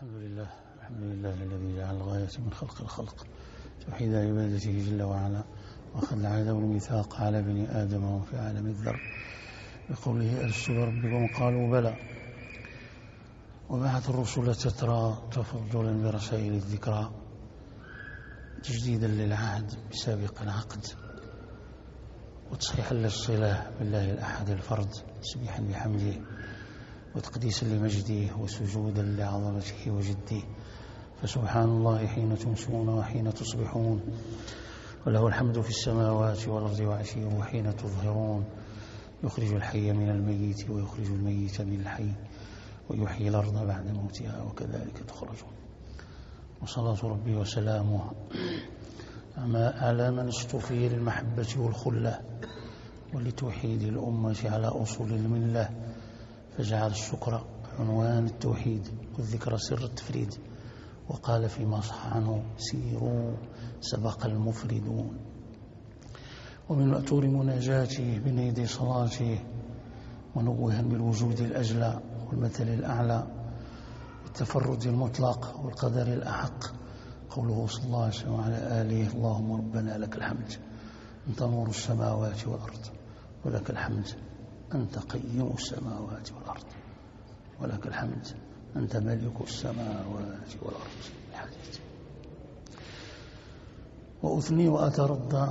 الحمد لله الذي جعل الغاية من خلق الخلق توحيد عبادته جل وعلا، وأخذ العهد والميثاق على بني آدم وفي عالم الذر بقوله ألست بربكم قالوا بلى، وبعث الرسل تترى تفضلا برسائل الذكرى تجديدا للعهد بسابق العقد، وتصحيحا للصلة بالله الأحد الفرد، تسبيحا بحمده وتقديسا لمجده وسجودا لعظمته وجده. فسبحان الله حين تمسون وحين تصبحون، وله الحمد في السماوات والأرض وعشيا وحين تظهرون، يخرج الحي من الميت ويخرج الميت من الحي ويحيي الأرض بعد موتها وكذلك تخرجون. وصلاة ربي وسلامه على من اصطفي للمحبة والخلة ولتوحيد الأمة على أصول الملة، فجعل الشكر عنوان التوحيد والذكر سر التفريد، وقال فيما صح عنه سيروا سبق المفردون. ومن مأثور مناجاته بين يدي صلاته منوها بالوجود الأجلى والمثل الأعلى والتفرد المطلق والقدر الأحق قوله صلى الله عليه وسلم وعلى آله اللهم ربنا لك الحمد أنت نور السماوات والأرض ولك الحمد أنت قيم السماوات والأرض ولك الحمد أنت ملك السماوات والأرض. الحديث. وأثني وأترضى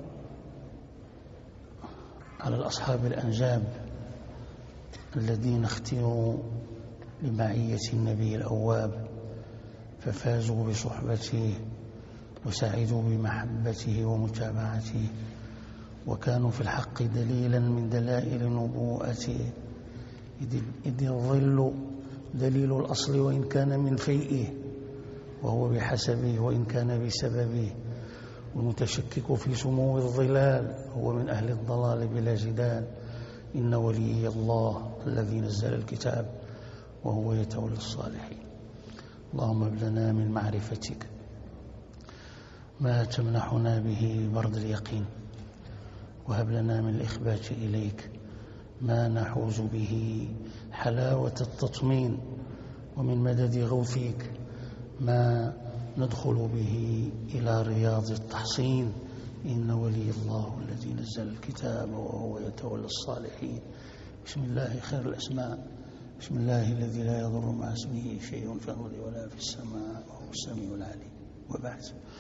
على الأصحاب الأنجاب الذين اختيروا لمعية النبي الأواب ففازوا بصحبته وسعدوا بمحبته ومتابعته، وكانوا في الحق دليلا من دلائل نبوءته، إذ الظل دليل الأصل وإن كان من فيئه وهو بحسبه وإن كان بسببه، والمتشكك في سمو الظلال هو من أهل الضلال بلا جدال. إن ولي الله الذي نزل الكتاب وهو يتولى الصالحين. اللهم هب لنا من معرفتك ما تمنحنا به برد اليقين، وهب لنا من الإخبات إليك ما نحوز به حلاوة التطمين، ومن مدد غوثك ما ندخل به إلى رياض التحصين. إن ولي الله الذي نزل الكتاب وهو يتولى الصالحين. بسم الله خير الأسماء، بسم الله الذي لا يضر مع اسمه شيء في الأرض ولا في السماء وهو السميع العليم. وبعد،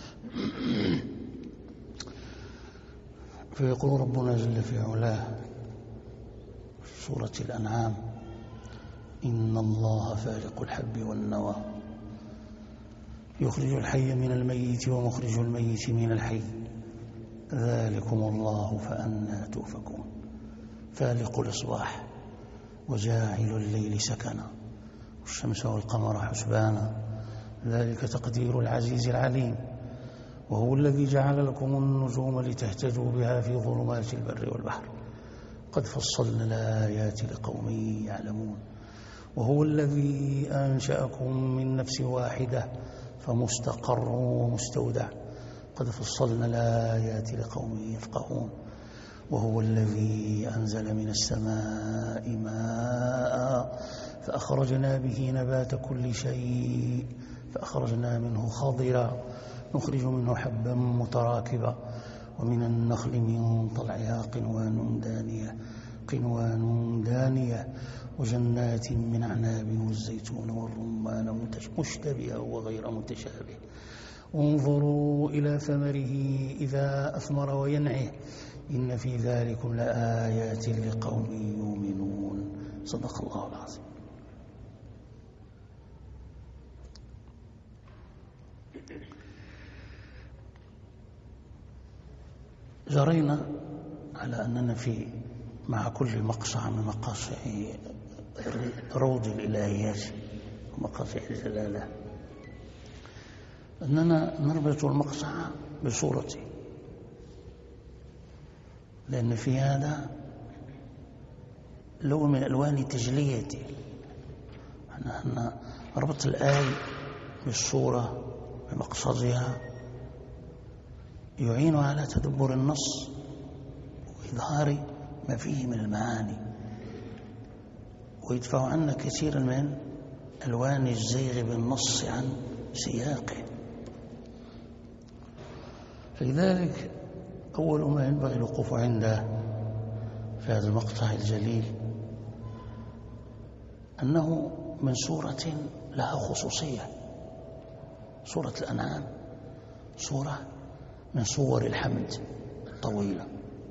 فيقول ربنا جل في علاه في سورة الأنعام إن الله فالق الحب والنوى يخرج الحي من الميت ومخرج الميت من الحي ذلكم الله فأنى تؤفكون. فالق الإصباح وجاعل الليل سكنا والشمس والقمر حسبانا ذلك تقدير العزيز العليم. وهو الذي جعل لكم النجوم لتهتدوا بها في ظلمات البر والبحر قد فصلنا الآيات لقوم يعلمون. وهو الذي أنشأكم من نفس واحدة فمستقر ومستودع قد فصلنا الآيات لقوم يفقهون. وهو الذي أنزل من السماء ماء فأخرجنا به نبات كل شيء فأخرجنا منه خضرا نخرج منه حبا متراكبا ومن النخل من طلعها قنوان دانية وجنات من أعناب والزيتون والرمان مشتبها وغير متشابه. انظروا إلى ثمره إذا أثمر وينعه إن في ذلكم لآيات لقوم يؤمنون. صدق الله العظيم. جرينا على أننا مع كل مقصع من مقاصع روض الإلهيات ومقاصع الجلالة أننا نربط المقصع بصورته، لأن في هذا لون من ألوان تجليته. أن ربط الآية بالصورة بمقصدها يعين على تدبر النص وإظهار ما فيه من المعاني، ويدفع عنا كثيرا من ألوان الزيغ بالنص عن سياقه. فلذلك أول ما ينبغي الوقوف عنده في هذا المقطع الجليل أنه من سورة لها خصوصية. سورة الأنعام سورة من صور الحمد الطويلة،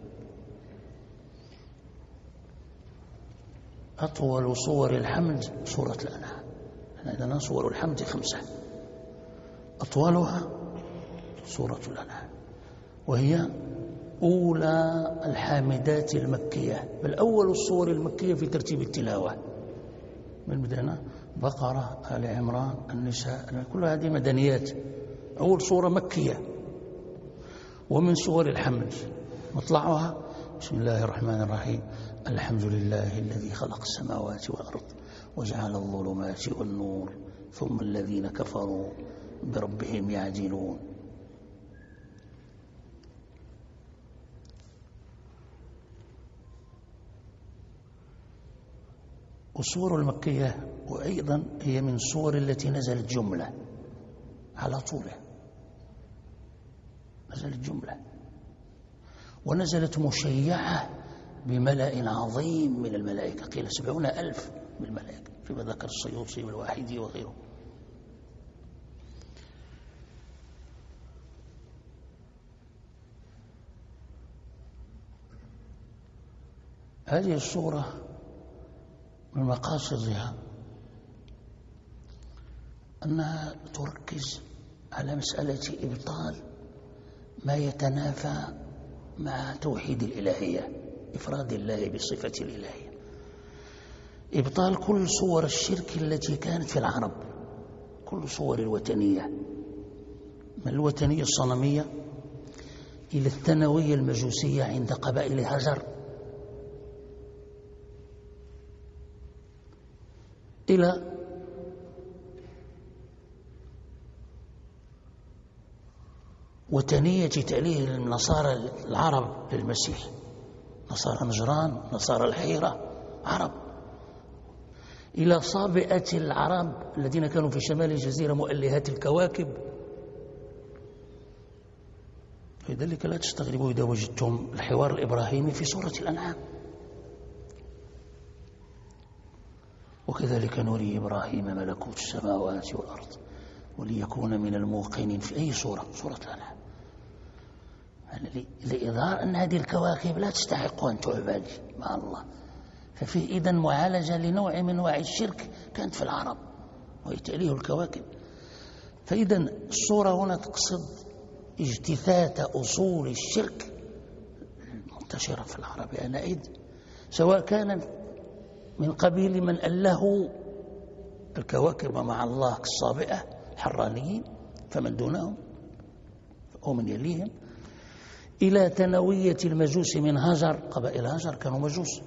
أطول صور الحمد سورة الأنعام. عندنا صور الحمد 5، أطولها سورة الأنعام، وهي أولى الحامدات المكية، بل أول الصور المكية في ترتيب التلاوة. من بدأنا بقرة، آل عمران، النساء، كل هذه مدنيات. أول صورة مكية ومن سور الحمد مطلعها بسم الله الرحمن الرحيم، الحمد لله الذي خلق السماوات والأرض وجعل الظلمات والنور ثم الذين كفروا بربهم يعدلون. والسور المكية وأيضا هي من السور التي نزلت جملة على طولها، نزلت جملة ونزلت مشيعة بملأ عظيم من الملائكة، قيل 70,000 من الملائكة فيما ذكر السيوطي والواحدي وغيره. هذه السورة من مقاصدها أنها تركز على مسألة إبطال ما يتنافى مع توحيد الإلهية، إفراد الله بصفة الإلهية، إبطال كل صور الشرك التي كانت في العرب، كل صور الوثنية، من الوثنية الصنمية إلى الثنوية المجوسية عند قبائل هجر، إلى وثنية تأليه النصارى العرب للمسيح، نصارى نجران، نصارى الحيرة، عرب، إلى صابئة العرب الذين كانوا في شمال الجزيرة مؤلهات الكواكب. لذلك لا تستغربوا إذا وجدتم الحوار الإبراهيمي في سورة الأنعام. وكذلك نري إبراهيم ملكوت السماوات والأرض وليكون من الموقنين في أي سورة؟ سورة الأنعام. يعني لإظهار أن هذه الكواكب لا تستحق أن تعبد مع الله، ففيه إذن معالجة لنوع من أنواع الشرك كانت في العرب وهي تأليه الكواكب. فإذا الصورة هنا تقصد اجتثاث أصول الشرك المنتشرة في العرب آنئذ، سواء كان من قبيل من ألهوا الكواكب مع الله كالصابئة الحرانيين فمن دونهم ومن يليهم، إلى ثانوية المجوس من هجر، قبائل هجر كانوا مجوس،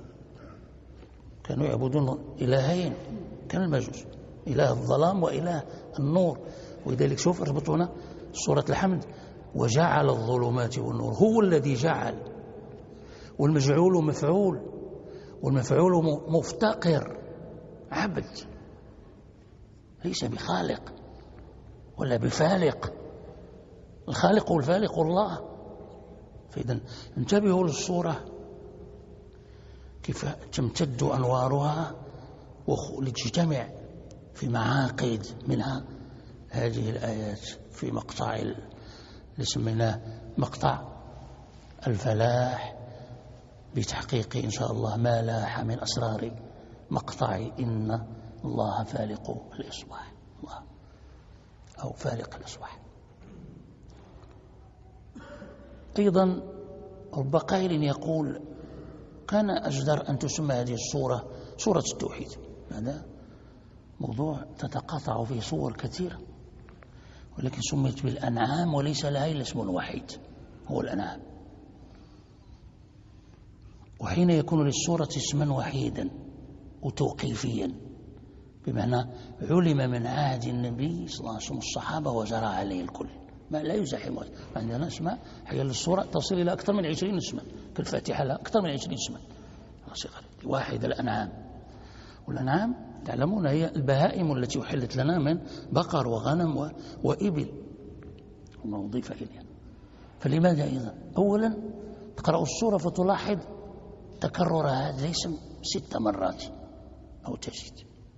كانوا يعبدون إلهين، كان المجوس إله الظلام وإله النور. ولذلك شوف اربطونا سورة الحمد، وجعل الظلمات والنور، هو الذي جعل، والمجعول مفعول، والمفعول مفتقر عبد ليس بخالق ولا بفالق، الخالق والفالق الله. فإذا انتبهوا للصورة كيف تمتد أنوارها ولتجتمع في معاقد، منها هذه الآيات في مقطع اللي سميناه مقطع الفلاح، بتحقيق إن شاء الله ما لاح من أسرار مقطع إن الله فالق الإصباح، الله أو فالق الإصباح. أيضا رب قائل يقول كان أجدر أن تسمى هذه السورة سورة التوحيد، هذا موضوع تتقاطع فيه صور كثيرة، ولكن سميت بالأنعام وليس لها إلا اسم وحيد هو الأنعام. وحين يكون للسورة اسما وحيدا وتوقيفيا، بمعنى علم من عهد النبي صلى الله عليه وسلم الصحابة وجرى عليه الكل، ما لا يزاحم. عندنا اسماء حيا للسورة تصل إلى أكثر من 20 اسما، كالفاتحة لها أكثر من 20 اسما، واحد الأنعام. والأنعام تعلمون هي البهائم التي أحلت لنا من بقر وغنم وإبل وما أضيف إليها. فلماذا إذا؟ أولا تقرأ السورة فتلاحظ تكرر هذا الاسم 6 مرات أو تزيد.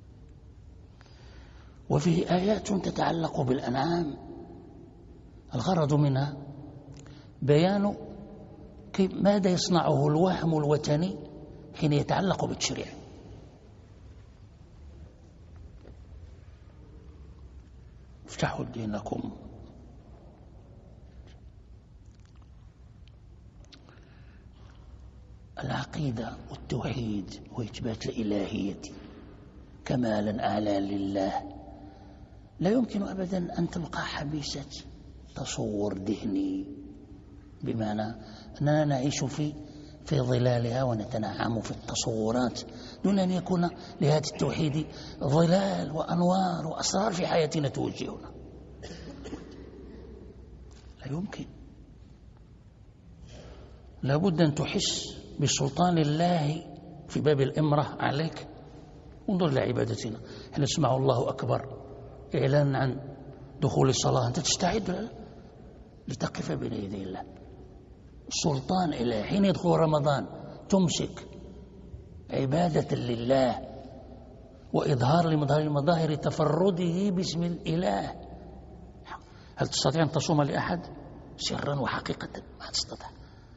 وفيه آيات تتعلق بالأنعام الغرض منها بيان ماذا يصنعه الوهم الوثني حين يتعلق بالتشريع. افتحوا دينكم. العقيدة والتوحيد وإثبات الإلهية كمالا أعلى لله لا يمكن أبدا أن تبقى حبيسة تصور ذهني، بمعنى أننا نعيش في ظلالها ونتنعم في التصورات دون أن يكون لهذا التوحيد ظلال وأنوار وأسرار في حياتنا توجهنا. لا يمكن. لا بد أن تحس بسلطان الله في باب الإمرة عليك. انظر لعبادتنا، حين نسمع الله أكبر إعلان عن دخول الصلاة أنت تستعد لتقف بين يدي الله. سلطان إله. حين يدخل رمضان تمسك عبادة لله وإظهار لمظاهر تفرده باسم الإله. هل تستطيع أن تصوم لأحد سرا وحقيقة؟ ما تستطيع.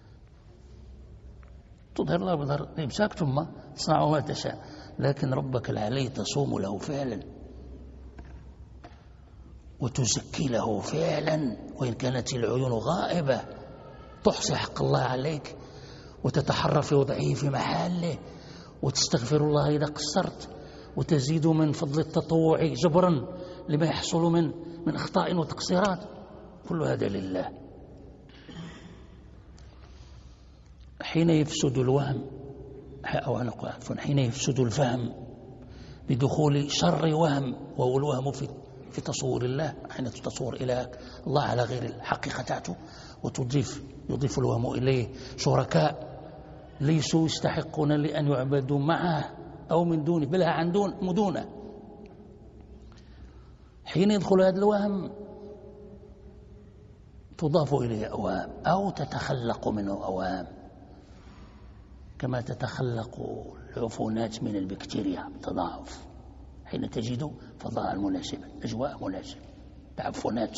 تظهر الله بظهر إمساك ثم تصنع ما تشاء، لكن ربك العلي تصوم له فعلا وتزكي له فعلا، وإن كانت العيون غائبة تحصي حق الله عليك وتتحرى في وضعه في محله وتستغفر الله إذا قصرت وتزيد من فضل التطوع جبرا لما يحصل من أخطاء وتقصيرات. كل هذا لله. حين يفسد الوهم أو حين يفسد الفهم بدخول شر وهم، وهو الوهم في تصور الله، حين تتصور إلى الله على غير الحقيقة تاعته يضيف الوهم إليه شركاء ليسوا يستحقون لأن يعبدوا معه أو من دونه، بل عن دونه. حين يدخل هذا الوهم تضاف إليه أوهام أو تتخلق منه أوهام، كما تتخلق العفونات من البكتيريا تضاعف حين تجد فضاء مناسبا، أجواء مناسبة، تعفنات.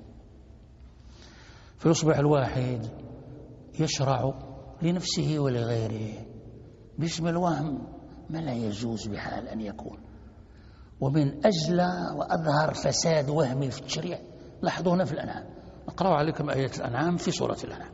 فيصبح الواحد يشرع لنفسه ولغيره باسم الوهم ما لا يجوز بحال أن يكون. ومن أجل وأظهر فساد وهمي في التشريع لاحظوا هنا في الأنعام. أقرأ عليكم آيات الأنعام في سورة الأنعام.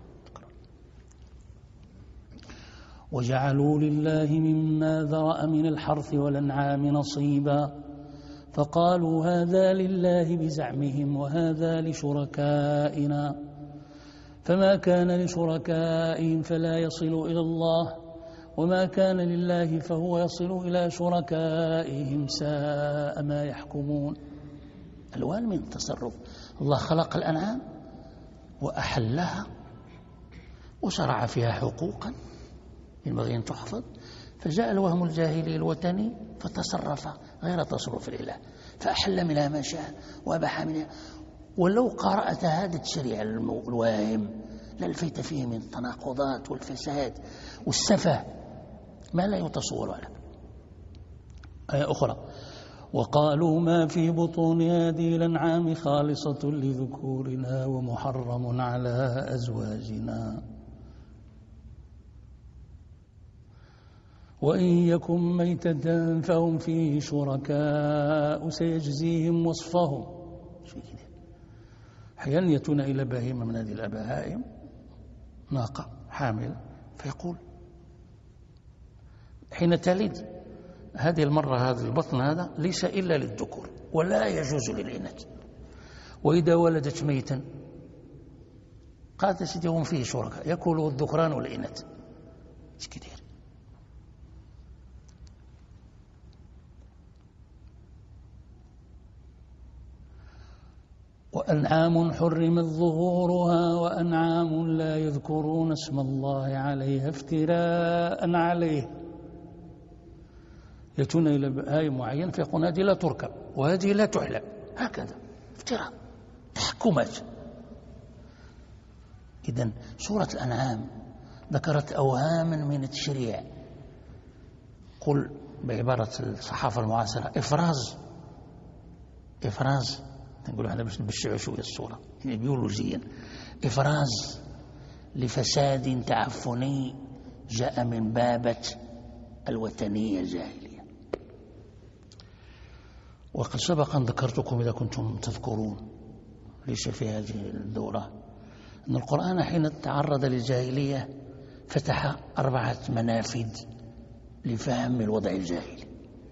وجعلوا لله مما ذرأ من الحرث والأنعام نصيبا فقالوا هذا لله بزعمهم وهذا لشركائنا فما كان لشركائهم فلا يصل إلى الله وما كان لله فهو يصل إلى شركائهم ساء ما يحكمون. ألوان من التصرف. الله خلق الأنعام وأحلها وشرع فيها حقوقا ينبغي أن تحفظ، فجاء الوهم الجاهلي الوثني فتصرف غير تصرف الإله فأحل منها ما شاء وأباح منها. ولو قرأت هذا التشريع الواهم للفيت فيه من التناقضات والفساد والسفه ما لا يتصور له. آية أخرى وقالوا ما في بطون هذه الأنعام خالصة لذكورنا ومحرم على أزواجنا وإن يكن ميتة فهم فيه شركاء سيجزيهم وصفهم. أحيانا يأتون إلى بهيمة من هذه البهائم ناقة حامل فيقول حين تلد هذه المرة هذا البطن هذا ليس إلا للذكور ولا يجوز للإناث، وإذا ولدت ميتا قالت سيدي هم فيه شركاء يأكلوا الذكران والإناث. ايش كثير. وأنعام حرمت ظهورها وأنعام لا يذكرون اسم الله عليها افتراء عليه يأتون إلى آية معينة فيقولون هذه لا تركب وهذه لا تحلب، هكذا افتراء، تحكمات. إذن سورة الأنعام ذكرت أوهاما من التشريع، قل بعبارة الصحافة المعاصرة إفراز نقول احنا باش نبشعوا شوية الصورة يعني بيولوجيا، إفراز لفساد تعفني جاء من بابة الوثنية الجاهلية. وقد سبق أن ذكرتكم إذا كنتم تذكرون ليس في هذه الدورة أن القرآن حين تعرض للجاهلية فتح 4 منافذ لفهم الوضع الجاهلي،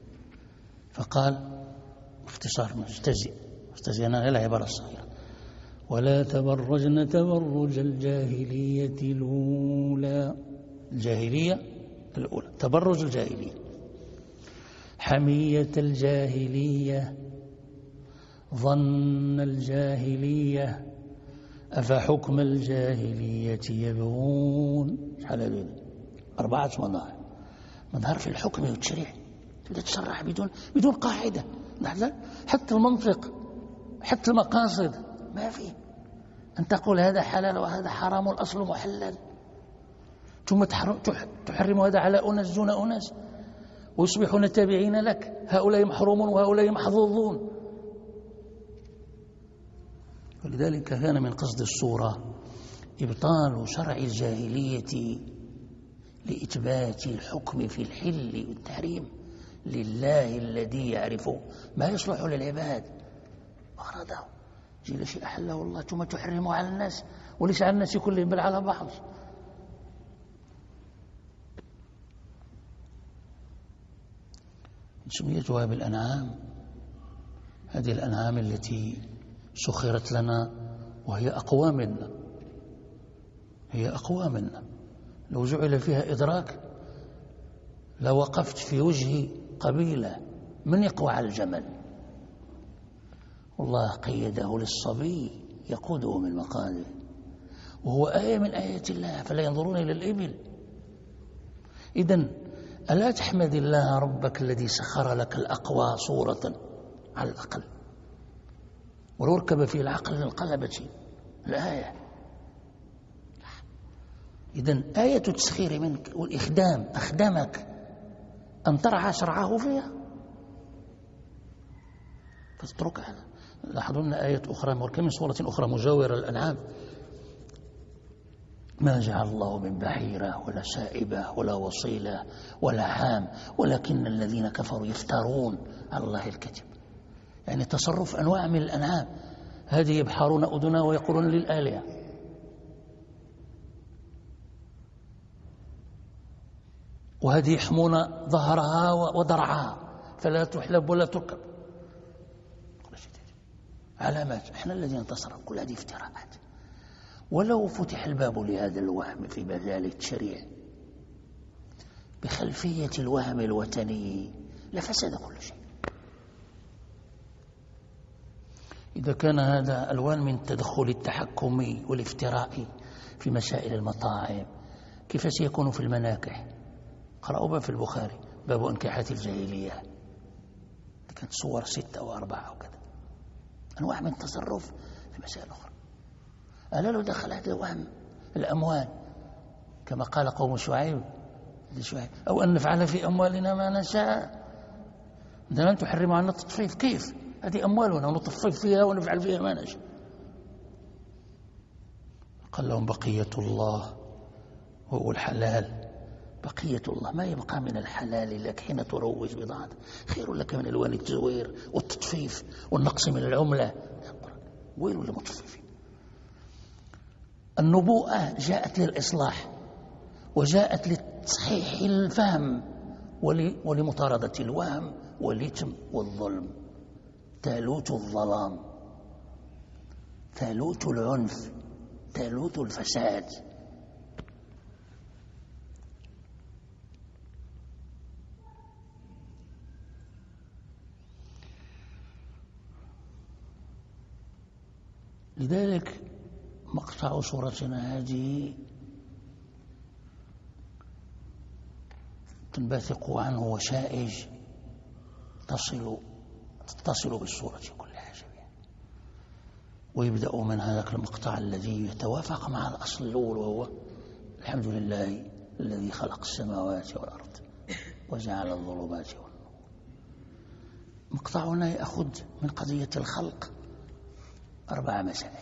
فقال باختصار مستزئ أنا غير العبارة الصغيرة: ولا تبرجن تبرج الجاهلية الأولى، الجاهلية الأولى، تبرج الجاهلية، حمية الجاهلية، ظن الجاهلية، أفحكم الجاهلية يبغون. شحال هذول 4 مظاهر في الحكم والتشريع، تبدأ تشرح بدون قاعدة، حتى المنطق حتى المقاصد ما في، أن تقول هذا حلال وهذا حرام والأصل محلل، ثم تحرم هذا على أناس دون أناس ويصبحون تابعين لك، هؤلاء محرومون وهؤلاء محظوظون. ولذلك كان من قصد السورة إبطال شرع الجاهلية لإثبات الحكم في الحل والتحريم لله الذي يعرف ما يصلح للعباد وأراده. جيل شيء أحله الله ثم تحرمه على الناس، وليس على الناس كلهم بل على بعض. سميتها بالأنعام، هذه الأنعام التي سخرت لنا وهي أقوى منا، هي أقوى منا. لو جعل فيها إدراك لوقفت في وجه قبيلة من يقوى على الجمل، والله قيده للصبي يقوده من مقاده، وهو آية من آيات الله، فلا ينظرون إلى الإبل. إذن ألا تحمد الله ربك الذي سخر لك الأقوى صورة على الأقل، ولو ركب في العقل لانقلبت الآية. إذن آية التسخير منك والإخدام، أخدمك أن ترعى شرعه فيها فتترك هذا. لاحظوا أن آية أخرى من سورة أخرى مجاورة الأنعام: ما جعل الله من بحيرة ولا سائبة ولا وصيلة ولا حام ولكن الذين كفروا يفترون على الله الكذب. يعني تصرف أنواع من الأنعام، هذه يبحرون أذنا ويقولون للآلهة، وهذه يحمون ظهرها وضرعها فلا تحلب ولا تركب. علامات، احنا الذين انتصروا، كل هذه افتراءات. ولو فتح الباب لهذا الوهم في مجال التشريع بخلفية الوهم الوثني لفسد كل شيء. إذا كان هذا ألوان من التدخل التحكمي والافتراء في مسائل المطاعم، كيف سيكون في المناكح؟ قرأوا باب في البخاري باب انكاحات الجاهلية، كانت صور 6 أو 4 وكذا، أنواع من التصرف في مسائل أخرى. ألا لو دخل هذا وهم الأموال كما قال قوم شعيب أو أن نفعل في أموالنا ما نشاء، لن تحرم عنا التطفيف، كيف؟ هذه أموالنا ونطفف فيها ونفعل فيها ما نشاء. قال لهم بقية الله هو الحلال، بقية الله ما يبقى من الحلال لك حين تروج بضاعتك خير لك من ألوان التزوير والتطفيف والنقص من العملة. ويل للمطففين. النبوءة جاءت للإصلاح وجاءت لتصحيح الفهم ولمطاردة الوهم والإثم والظلم. تالوت الظلام، تالوت العنف، تالوت الفساد. لذلك مقطع صورتنا هذه تنبثق عنه وشائج تتصل بالصورة كلها جميعا. ويبدأ من هذاك المقطع الذي يتوافق مع الأصل الأول، وهو الحمد لله الذي خلق السماوات والأرض وجعل الظلمات والنور. مقطعنا يأخذ من قضية الخلق 4 مسائل: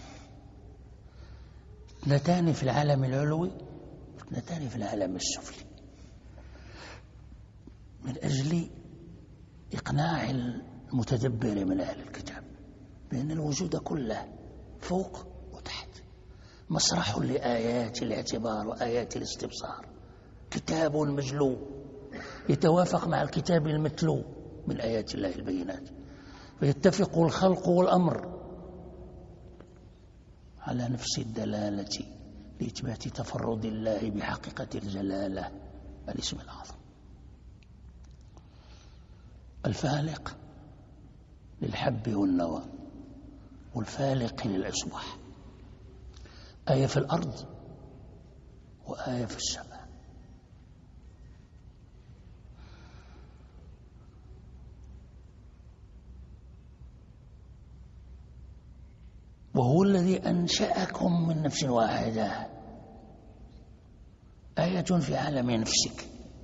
2 في العالم العلوي و2 في العالم السفلي، من أجل إقناع المتدبر من أهل الكتاب بأن الوجود كله فوق وتحت، مسرح لآيات الاعتبار وآيات الاستبصار، كتاب مجلو يتوافق مع الكتاب المتلو من آيات الله البينات، فيتفق الخلق والأمر على نفس الدلالة لإثبات تفرد الله بحقيقة الجلالة الاسم الأعظم. الفالق للحب والنوى، والفالق للإصباح، آية في الأرض وآية في السماء. وهو الذي أنشأكم من نفس واحدة، آية في عالم نفسك،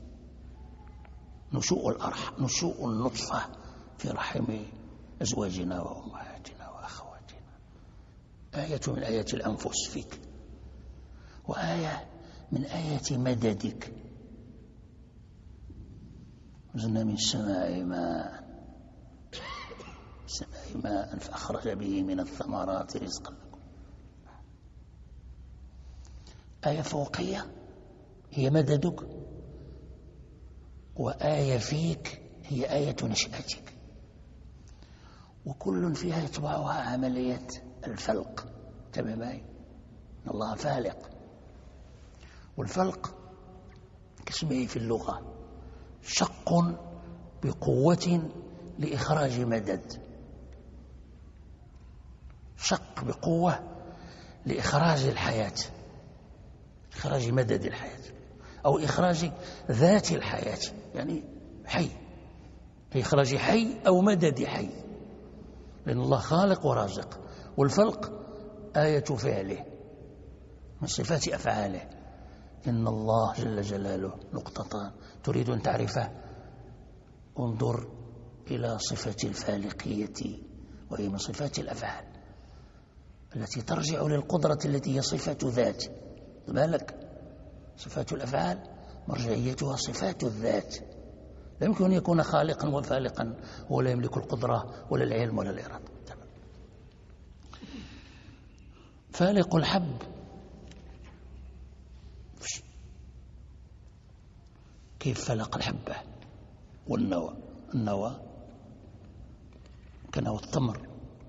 نشوء النطفة في رحم أزواجنا وأمهاتنا وأخواتنا، آية من آيات الأنفس فيك، وآية من آية مددك. نزلنا من السماء ماء فأخرج به من الثمرات رزقا لكم. آية فوقية هي مددك، وآية فيك هي آية نشأتك، وكل فيها يتبعها عملية الفلق تماما. إن الله فالق، والفلق كاسمه في اللغة شق بقوة لإخراج مدد، شق بقوة لإخراج الحياة، إخراج مدد الحياة أو إخراج ذات الحياة، يعني حي، إخراج حي أو مدد حي، لأن الله خالق ورازق. والفلق آية فعله من صفات أفعاله. إن الله جل جلاله نقطتان تريد أن تعرفه، انظر إلى صفة الفالقية، وهي من صفات الأفعال التي ترجع للقدرة التي هي صفة ذات. بالك صفات الأفعال مرجعيتها صفات الذات، لا يمكن أن يكون خالقا وفالقا ولا يملك القدرة ولا العلم ولا الإرادة. فالق الحب كيف فلق الحبة والنوى؟ النوى كنوى التمر،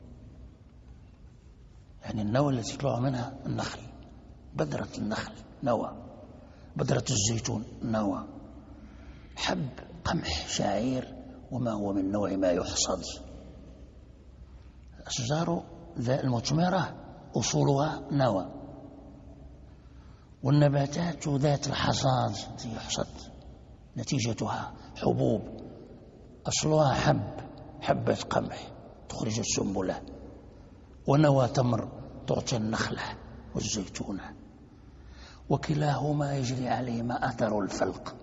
يعني النوى التي يطلع منها النخل، بذرة النخل نوى، بذرة الزيتون نوى، حب قمح شعير وما هو من نوع ما يحصد. الأشجار المثمرة أصولها نوى، والنباتات ذات الحصاد التي يحصد نتيجتها حبوب، أصلها حبة قمح تخرج السنبلة، ونوى تمر تعطي النخلة والزيتونة، وكلاهما يجري عليهما أثر الفلق.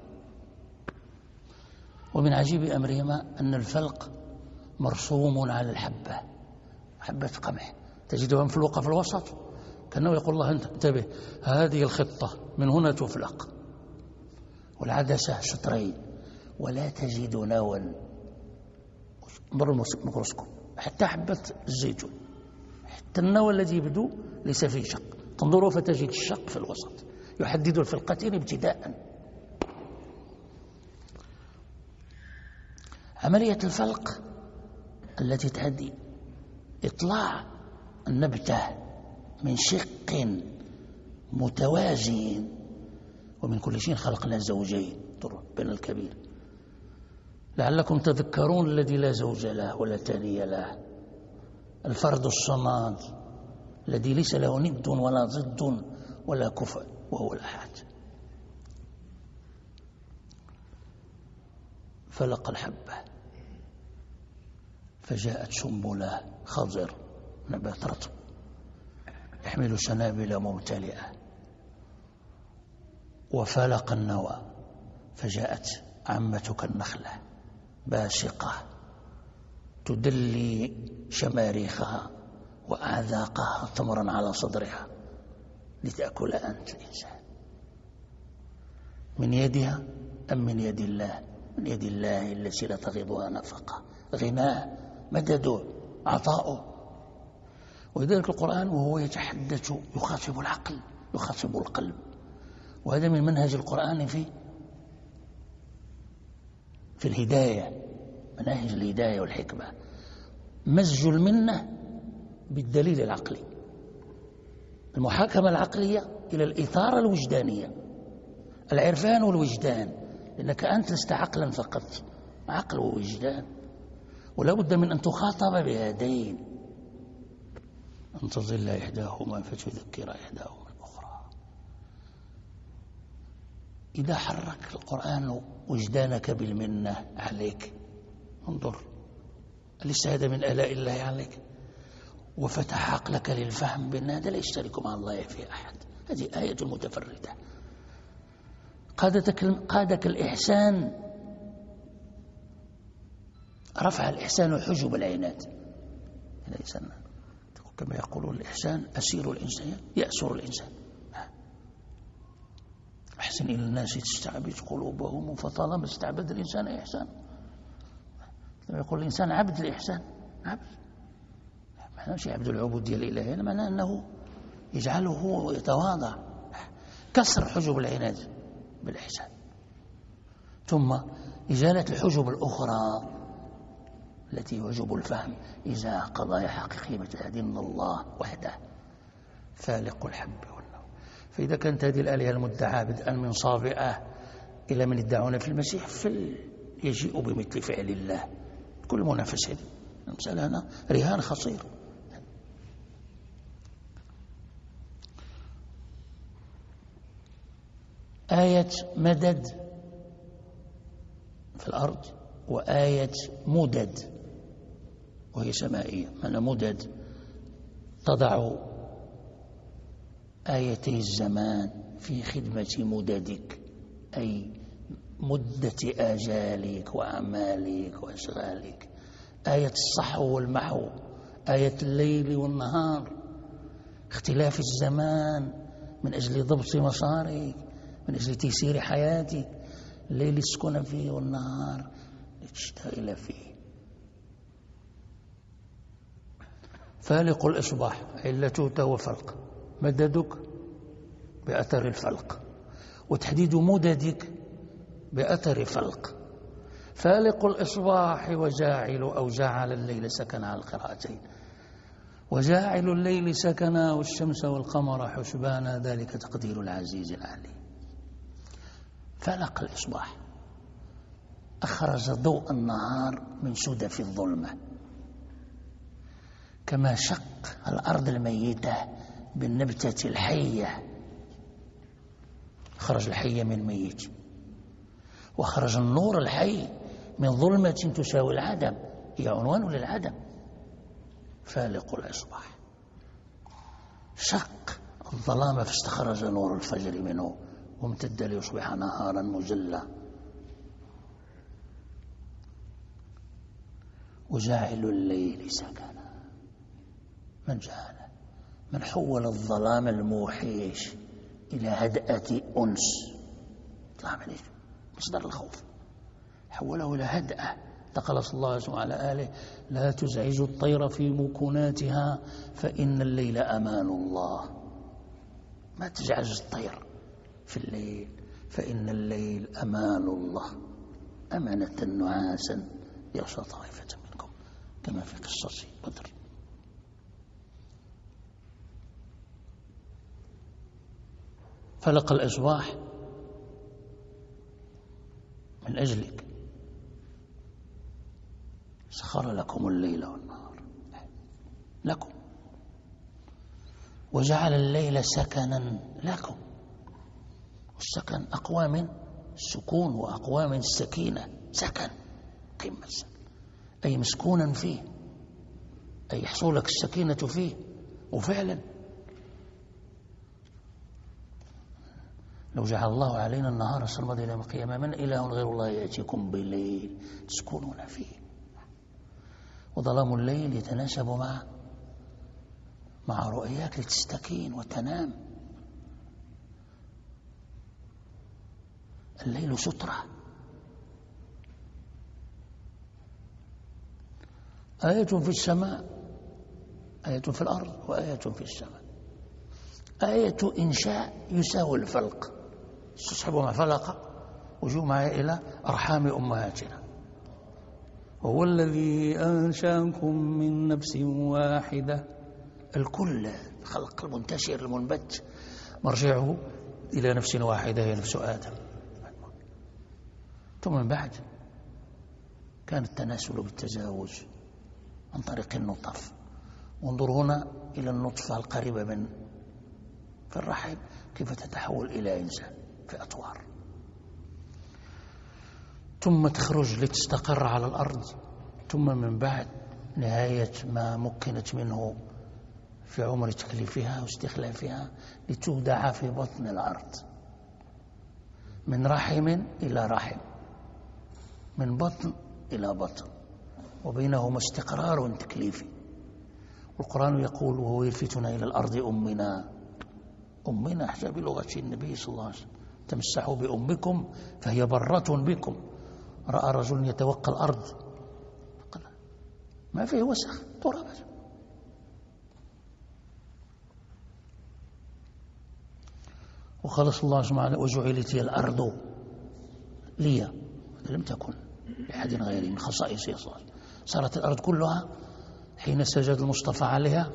ومن عجيب أمرهما أن الفلق مرسوم على الحبة، حبة قمح تجدها مفلوقة في الوسط، كأنه يقول الله انتبه، هذه الخطة من هنا تفلق، والعدسة شطرين، ولا تجد نوى، انظر الميكروسكوب حتى حبة الزيتون، حتى النوى الذي يبدو ليس فيه شق، تنظروا فتجد الشق في الوسط يحدد الفلقتين ابتداء. عملية الفلق التي تؤدي إطلاع النبتة من شق متوازي، ومن كل شيء خلقنا زوجين بين الكبير، لعلكم تذكرون الذي لا زوج له ولا تالي له، الفرد الصمد الذي ليس له ند ولا ضد ولا كفء، وهو الأحد. فلق الحبة فجاءت سنبلة خضر، نبات رطب يحمل سنابل ممتلئة، وفلق النوى، فجاءت عمتك النخلة باسقة تدلي شماريخها وأعذاقها تمرا على صدرها لتأكل أنت الإنسان. من يدها أم من يد الله؟ من يد الله التي لا تغيضها نفقة، غناه، مدده، عطاؤه. ولذلك القرآن وهو يتحدث يخاطب العقل، يخاطب القلب، وهذا من منهج القرآن في الهداية، مناهج الهداية والحكمة، مزج المنة بالدليل العقلي، المحاكمة العقلية إلى الإثارة الوجدانية، العرفان والوجدان، لأنك أنت لست عقلا فقط، عقل ووجدان، ولا بد من أن تخاطب بهذين، أن تظل إحداهما فتذكر إحداهما الأخرى. إذا حرك القرآن وجدانك بالمنة عليك، انظر، أليس هذا من آلاء الله عليك؟ وفتح عقلك للفهم بأن هذا لا يشترك مع الله في أحد، هذه آية متفردة. قادك الإحسان، رفع الإحسان حجب العناد. الإنسان كما يقولون الإحسان أسير الإنسان، يأسر الإنسان. أحسن إلى الناس تستعبد قلوبهم، فطالما استعبد الإنسان إحسان. لما يقول الإنسان عبد الإحسان، عبد، معناه مش عبد العبودية الإلهية، معناه أنه يجعله يتواضع، كسر حجب العناد بالإحسان. ثم إزالة الحجب الأخرى التي يعجب الفهم، إذا قضايا حقيقية مثل هذه من الله وحده فالق الحب والنوى. فإذا كانت هذه الآلهة المدعاة بدءا من صابئة إلى من يدعون في المسيح، فليجيء بمثل فعل الله. كل منافسة المسألة هنا رهان خطير. آية مدد في الأرض وآية مدد وهي سمائية. معنى مدد تضع آيتي الزمان في خدمة مددك، أي مدة آجالك وأعمالك وأشغالك. آية الصحو والمحو، آية الليل والنهار، اختلاف الزمان من أجل ضبط مسارك، من أجل تيسير حياتك، الليل تسكن فيه والنهار تشتغل فيه. فالق الإصباح علته وفلق، مددك بأثر الفلق، وتحديد مددك بأثر فلق. فالق الإصباح وجاعل أو جعل الليل سكنا على القراءتين، وجاعل الليل سكنا والشمس والقمر حسبانا ذلك تقدير العزيز العليم. فلق الإصباح أخرج ضوء النهار من سدف الظلمة، كما شق الأرض الميتة بالنبتة الحية، خرج الحي من ميت، وخرج النور الحي من ظلمة تساوي العدم، هي عنوان للعدم. فالق الإصباح شق الظلام فاستخرج نور الفجر منه وامتد ليصبح نهارا مجلا. وجاعل الليل سكنا، من جعل، من حول الظلام الموحيش إلى هدأة أنس. ظلام مصدر الخوف، حوله إلى هدأة. قال صلى الله عليه وسلم على آله: لا تزعجوا الطير في مكناتها فإن الليل أمان الله. ما تزعج الطير في الليل، فإن الليل أمان الله، أمانة نعاسا يغشى طائفة منكم، كما في قصة بدر. فلق الإصباح من أجلك، سخر لكم الليل والنهار لكم، وجعل الليل سكنا لكم. والسكن أقوى من السكون وأقوى من السكينة. سكن قمة السكن، أي مسكونا فيه، أي يحصل لك السكينة فيه. وفعلا لو جعل الله علينا النهار سرمدا إلى يوم القيامة من إله غير الله يأتيكم بالليل تسكنون فيه. وظلام الليل يتناسب مع رؤياك لتستكين وتنام. الليل سترة. آية في السماء، آية في الأرض، وآية في السماء. آية إنشاء يساوي الفلق، استصحبوا ما فلق وجمع إلى أرحام أمهاتنا. هو الذي أنشأكم من نفس واحدة. الكل الخلق المنتشر المنبت مرجعه إلى نفس واحدة هي نفس آدم. ثم من بعد كان التناسل بالتزاوج عن طريق النطف. وانظروا هنا إلى النطفة القريبة من في الرحم كيف تتحول إلى إنسان في أطوار، ثم تخرج لتستقر على الأرض، ثم من بعد نهاية ما مكنت منه في عمر تكليفها واستخلافها لتودع في بطن الأرض، من رحم إلى رحم، من بطن إلى بطن، وبينهما استقرار تكليفي. والقرآن يقول وهو يلفتنا إلى الأرض أمنا حتى بلغة النبي صلى الله عليه وسلم تمسحوا بأمكم فهي برة بكم. رأى رجل يتوقى الأرض ما فيه وسخ تراب، وخلص الله سبحانه وجعلت هي الأرض لي، لم تكن لأحد غيري من خصائصه صلى الله عليه وسلم. صارت الأرض كلها حين سجد المصطفى عليها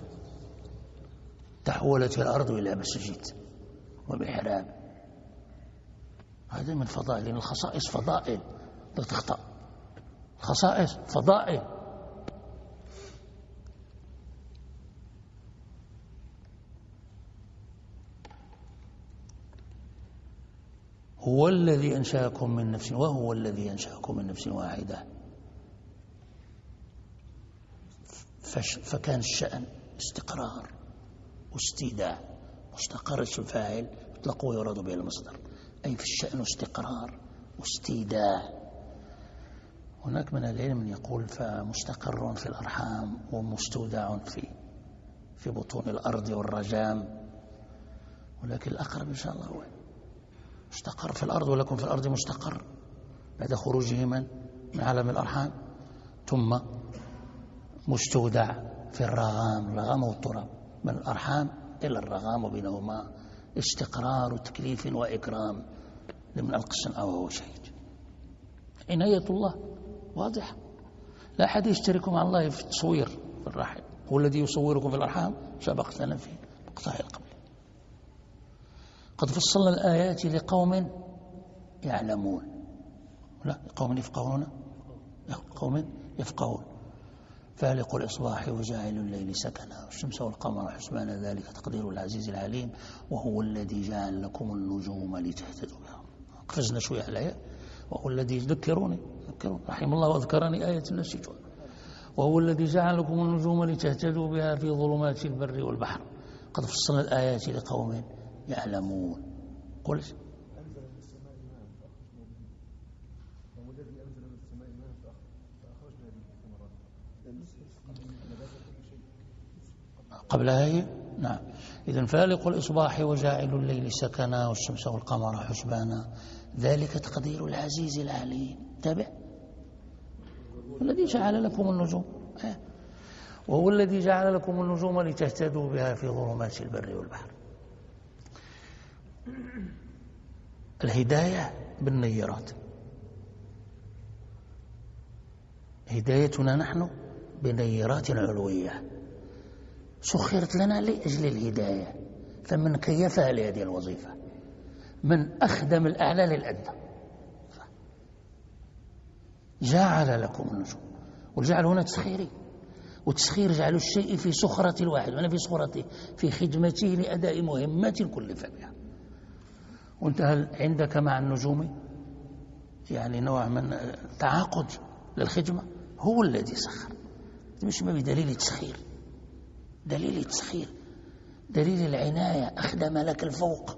تحولت الأرض إلى مسجد ومحراب. هذا من فضائل، لأن الخصائص فضائل لا تخطأ، الخصائص فضائل. هو الذي أنشأكم من نفس، وهو الذي أنشأكم من نفس واحدة. فكان الشأن استقرار واستيداع. مستقر الفاعل يطلق ويراد به المصدر، أي في الشأن استقرار واستيداع. هناك من العلم من يقول فمستقر في الأرحام ومستودع في بطون الأرض والرجام، ولكن الأقرب إن شاء الله هو مستقر في الأرض، ولكم في الأرض مستقر بعد خروجه من عالم الأرحام، ثم مستودع في الرغام والتراب، من الأرحام إلى الرغام، وبينهما استقرار وتكليف وإكرام لمن ألقى السمع وهو شهيد. عناية الله واضحة، لا أحد يشترك مع الله في التصوير في الرحم. هو الذي يصوركم في الأرحام سبقت لنا في مقطع القبل. قد فصلنا الآيات لقوم يعلمون، لا قوم يفقهون، قوم يفقهون. فالق الإصباح وجاعل الليل سكنا والشمس والقمر حسبانا ذلك تقدير العزيز العليم وهو الذي جعل لكم النجوم لتهتدوا بها. قفزنا شوية على الآية. وهو الذي ذكروني رحم الله وذكرني آية نسيتها. وهو الذي جعل لكم النجوم لتهتدوا بها في ظلمات البر والبحر. قد فصلنا الآيات لقوم يعلمون. قل قبلها هي نعم. إذن فالق الإصباح وجاعل الليل سكنا والشمس والقمر حسبانا ذلك تقدير العزيز العليم. تابع الذي جعل لكم النجوم، وهو الذي جعل لكم النجوم لتهتدوا بها في ظلمات البر والبحر. الهداية بالنيرات، هدايتنا نحن بنيرات علوية سخرت لنا لأجل الهداية، فمن كيفها لهذه الوظيفة من أخدم الأعلى للأدنى. جعل لكم النجوم، والجعل هنا تسخيري، وتسخير جعل الشيء في سخرة الواحد، وأنا في سخرته في خدمته لأداء مهمات كلف بها. وانت هل عندك مع النجوم يعني نوع من تعاقد للخدمة؟ هو الذي سخر مش ما بدليل التسخير، دليل التسخير، دليل العناية، أخذ ملك الفوق.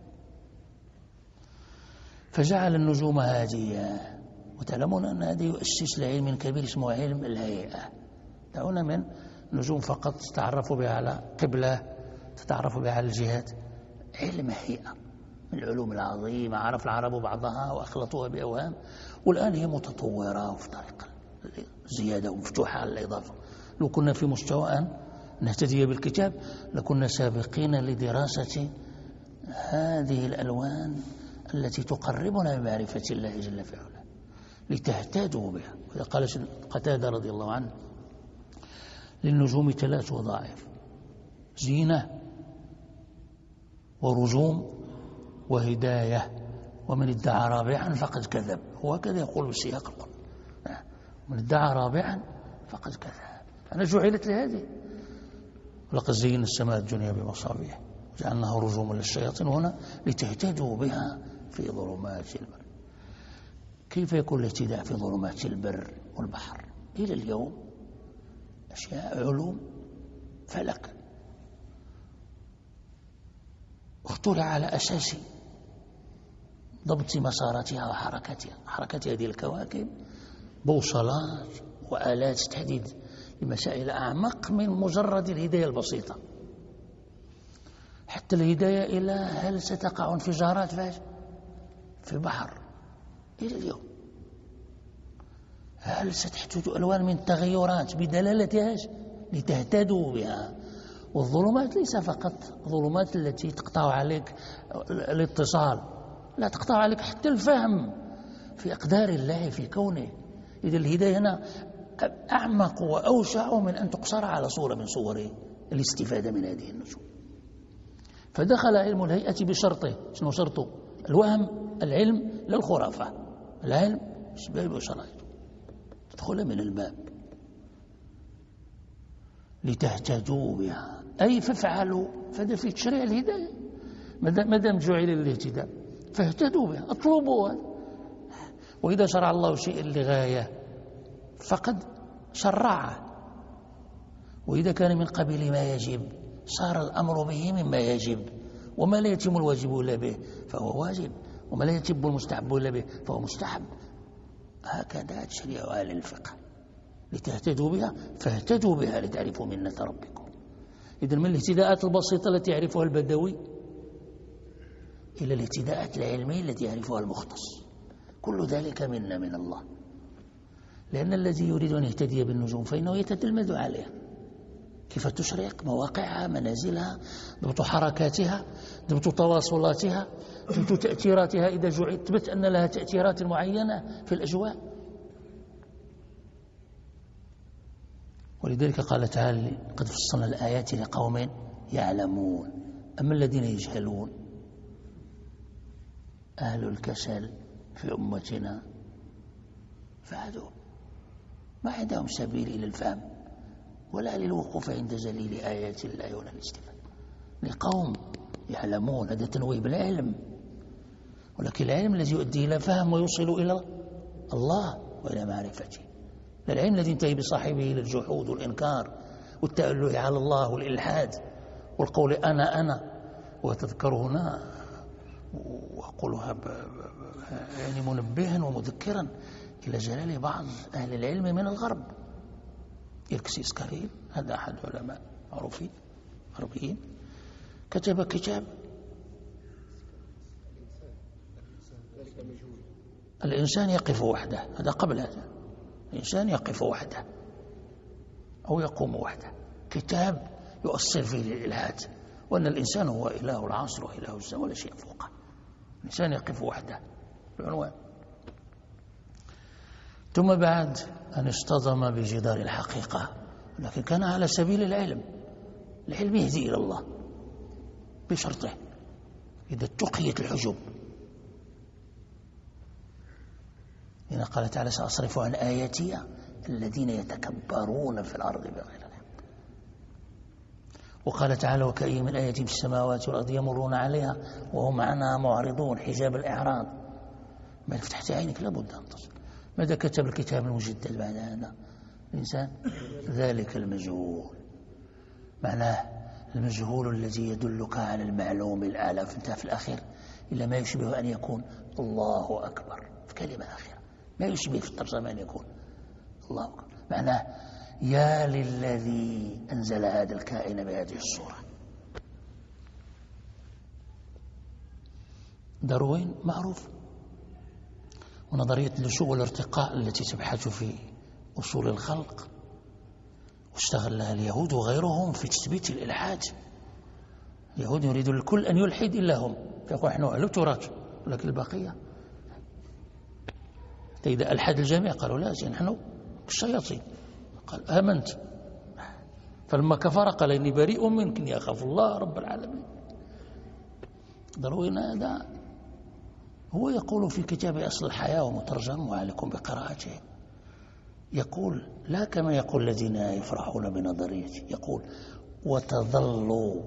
فجعل النجوم هادية. وتعلمون أن هذا يؤسس لعلم كبير اسمه علم الهيئة. دعونا من نجوم فقط تتعرفوا بها على قبلة، تتعرفوا بها على الجهات. علم هيئة من العلوم العظيمة عرف العرب بعضها وأخلطوها بأوهام، والآن هي متطورة وفي طريقة زيادة ومفتوحة على الإضافة. لو كنا في مستوى أن نهتدي بالكتاب لكنا سابقين لدراسة هذه الألوان التي تقربنا من معرفة الله جل في علاه لتهتدوا بها. وإذا قال قتادة رضي الله عنه: للنجوم 3 وظائف: زينة ورجوم وهداية، ومن ادعى رابعا فقد كذب. هو كذا يقول بالسياق القرآن: من ادعى رابعا فقد كذب. أنا جعلت لهذه: ولقد زينا السماء الدنيا بمصابيح وجعلناها رجوما للشياطين هنا لتهتدوا بها في ظلمات البر. كيف يكون الاهتداء في ظلمات البر والبحر؟ إلى اليوم أشياء علوم فلك اخترع على أساس ضبط مساراتها وحركتها، حركة هذه الكواكب، بوصلات وآلات تحديد لمسائل أعمق من مجرد الهداية البسيطة. حتى الهداية إلى هل ستقع انفجارات في البحر إلى اليوم، هل ستحدث ألوان من التغيرات بدلالتها لتهتدوا بها. والظلمات ليس فقط ظلمات التي تقطع عليك الاتصال، لا، تقطع عليك حتى الفهم في أقدار الله في كونه. إذا الهداية هنا أعمق وأوسع من أن تقصر على صورة من صور الاستفادة من هذه النجوم. فدخل علم الهيئة بشرطه. شنو شرطه؟ الوهم، العلم لا الخرافة. العلم أسباب وشرائط، تدخل من الباب لتهتدوا بها، أي فافعلوا. فهذا في تشريع الهداية، ما دام جعل الاهتداء فاهتدوا بها، اطلبوا. وإذا شرع الله شيئا لغاية فقد شرعه، وإذا كان من قبيل ما يجب صار الأمر به مما يجب. وما لا يتم الواجب إلا به فهو واجب، وما لا يتم المستحب إلا به فهو مستحب. هكذا تشريع أهل الفقه لتهتدوا بها، فاهتدوا بها لتعرفوا منة ربكم. إذن من الاهتداءات البسيطة التي يعرفها البدوي إلى الاهتداءات العلمية التي يعرفها المختص، كل ذلك منا من الله. لأن الذي يريد أن يهتدي بالنجوم فإنه يتتلمذ عليها، كيف تشرق، مواقعها، منازلها، ضبط حركاتها، ضبط تواصلاتها، ضبط تأثيراتها إذا ثبت أن لها تأثيرات معينة في الأجواء. ولذلك قال تعالى: قد فصلنا الآيات لقوم يعلمون. أما الذين يجهلون أهل الكسل في أمتنا فهذو ما عندهم سبيل إلى الفهم ولا للوقوف عند جليل آيات الله ولا الاستفادة. لقوم يعلمون، هذا تنويه بالعلم، ولكن العلم الذي يؤدي إلى فهم ويوصل إلى الله وإلى معرفته، لا العلم الذي ينتهي بصاحبه إلى الجحود والإنكار والتأله على الله والإلحاد والقول أنا. وتذكر هنا وأقولها يعني منبها ومذكرا إلى جلال بعض أهل العلم من الغرب. إركسيس كاريل، هذا أحد علماء معروفين غربيين، كتب كتاب الإنسان يقف وحده. هذا قبل هذا، الإنسان يقف وحده أو يقوم وحده، كتاب يؤثر فيه الإلحاد، وأن الإنسان هو إله العصر وإله الزمان ولا شيء فوقه. الإنسان يقف وحده العنوان. ثم بعد أن اصطدم بجدار الحقيقة، لكن كان على سبيل العلم. العلم يهدي إلى الله بشرطه إذا اتقيت الحجب. هنا قال تعالى: سأصرف عن آياتي الذين يتكبرون في الأرض بغير الحق. وقال تعالى: وكأي من آية في السماوات والأرض يمرون عليها وهم عنها معرضون. حجاب الإعراض، ما فتحت عينك لابد أن تصل. ماذا كتب الكتاب المجدد بعد هذا؟ الإنسان ذلك المجهول، معناه المجهول الذي يدلك على المعلوم الأعلى. فانتهى في الأخير إلا ما يشبه أن يكون الله أكبر في كلمة أخيرة، ما يشبه في الترجمة أن يكون الله أكبر، معناه يا للذي أنزل هذا الكائن بهذه الصورة. داروين معروف، ونظرية اللشوء والارتقاء التي تبحث في أصول الخلق واستغلها اليهود وغيرهم في تثبيت الإلحاد. اليهود يريد الكل أن يلحد إلا هم، فيقول نحن أهل التراث ولكن البقية. إذا ألحد الجميع قالوا لا، نحن الشياطين. قال آمنت، فلما كفر قال إني بريء منك إني أخاف الله رب العالمين. داروين هذا هو يقول في كتاب أصل الحياة ومترجم وعليكم بقراءته، يقول لا كما يقول الذين يفرحون بنظريته، يقول وتظل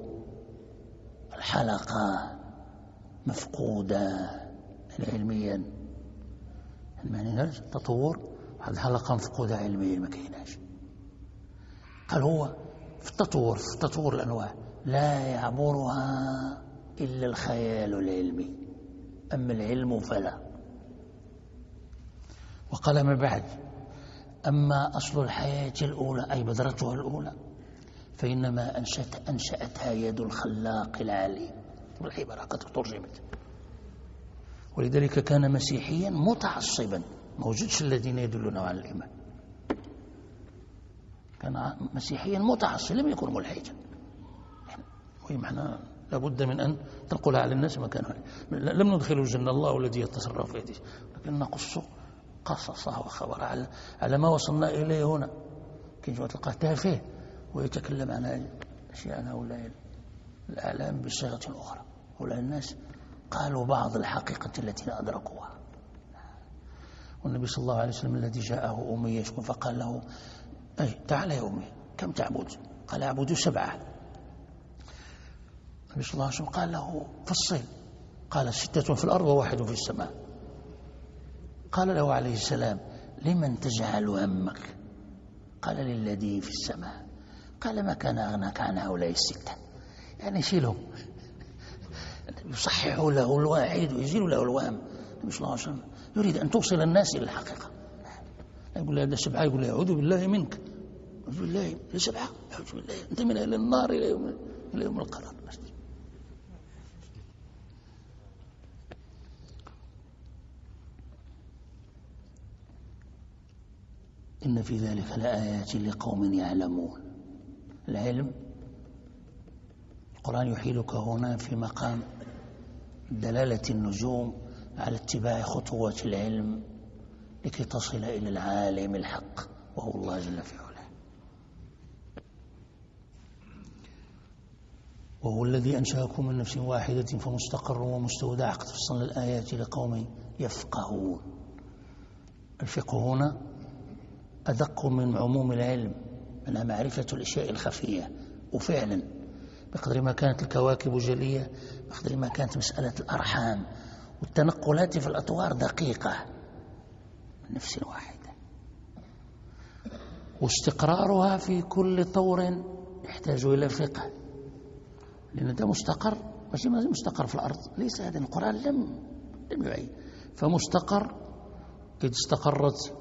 الحلقة مفقودة علميا، يعني التطور هذه الحلقة مفقودة علميا ما كايناش. قال هو في تطور الأنواع لا يعبرها إلا الخيال العلمي، أما العلم فلا. وقال ما بعد أما أصل الحياة الأولى أي بذرتها الأولى فإنما أنشأتها يد الخلاق العليم. والعبارة قد ترجمت. ولذلك كان مسيحيا متعصبا، ما وجدش الذين يدلون على الإيمان، كان مسيحيا متعصبا لم يكن ملحدا. ومعنى لابد من أن تنقل على الناس مكانه. لم ندخل الجنة الله الذي يتصرف في يده، لكن نقص قصصه وخبر على ما وصلنا إليه هنا. كي تلقاه تافه ويتكلم عن أشياء هؤلاء الأعلام بصيغة أخرى. هؤلاء الناس قالوا بعض الحقيقة التي لا أدركوها. والنبي صلى الله عليه وسلم الذي جاءه أمي يشكو فقال له تعال يا أمي كم تعبد؟ قال أعبد 7. النبي صلى الله عليه وسلم قال له فصل، قال 6 في الأرض و1 في السماء. قال له عليه السلام لمن تجعل همك؟ قال للذي في السماء. قال ما كان أغناك عن هؤلاء 6، يعني شيلهم، يصحح له الواحد ويزيل له الوهم. النبي صلى الله عليه وسلم يريد أن توصل الناس إلى الحقيقة. يقول له هذا 7، يقول له أعوذ بالله منك، أعوذ بالله 7، أعوذ بالله أنت من أهل النار إلى يوم القرار. إن في ذلك لآيات لقوم يعلمون. العلم القرآن يحيلك هنا في مقام دلالة النجوم على اتباع خطوات العلم لكي تصل إلى العالم الحق وهو الله جل في علاه. وهو الذي أنشأكم من نفس واحدة فمستقر ومستودع. قد فصلنا الآيات لقوم يفقهون. الفقه هنا أدق من عموم العلم، منها معرفة الأشياء الخفية. وفعلا بقدر ما كانت الكواكب جلية بقدر ما كانت مسألة الأرحام والتنقلات في الأطوار دقيقة من نفس واحدة، واستقرارها في كل طور يحتاج إلى فقه، لأن ده مستقر ماشي مستقر في الأرض، ليس هذا القرآن لم يعين. فمستقر إذ استقرت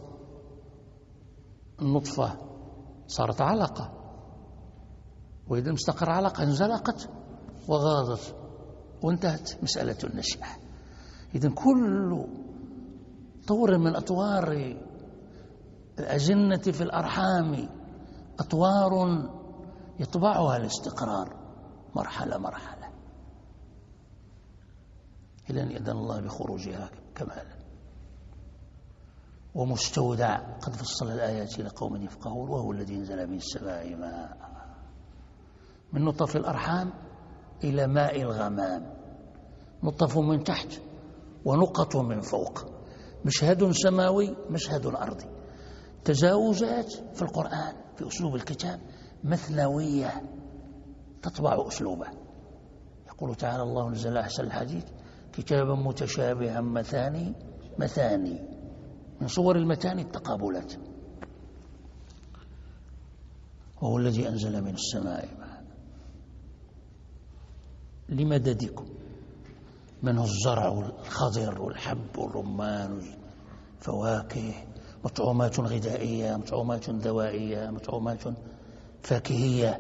النطفة صارت علقة، وإذا مستقر علقة انزلقت وغاضت وانتهت مسألة النشأة. إذن كل طور من أطوار الأجنة في الأرحام أطوار يطبعها الاستقرار مرحلة مرحلة إلى أن يأذن الله بخروجها كمالا. ومستودع قد فصل الآيات لقوم يفقهون. وهو الذي انزل من السماء ماء، من نطف الأرحام إلى ماء الغمام، نطف من تحت ونقط من فوق، مشهد سماوي مشهد أرضي. تجاوزات في القرآن في أسلوب الكتاب مثنوية تطبع أسلوبه. يقول تعالى الله نزل أحسن الحديث كتابا متشابها مثاني من صور المتاني التقابلات. وهو الذي أنزل من السماء ماء لمددكم منه الزرع والخضر والحب والرمان والفواكه، مطعومات غذائية، مطعومات دوائية، مطعومات فاكهية.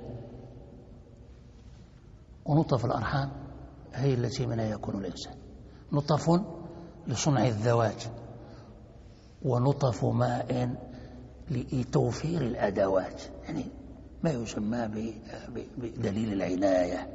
ونطف الأرحام هي التي منها يكون الإنسان، نطف لصنع الذوات، ونطف ماء لتوفير الأدوات، يعني ما يسمى بدليل العناية.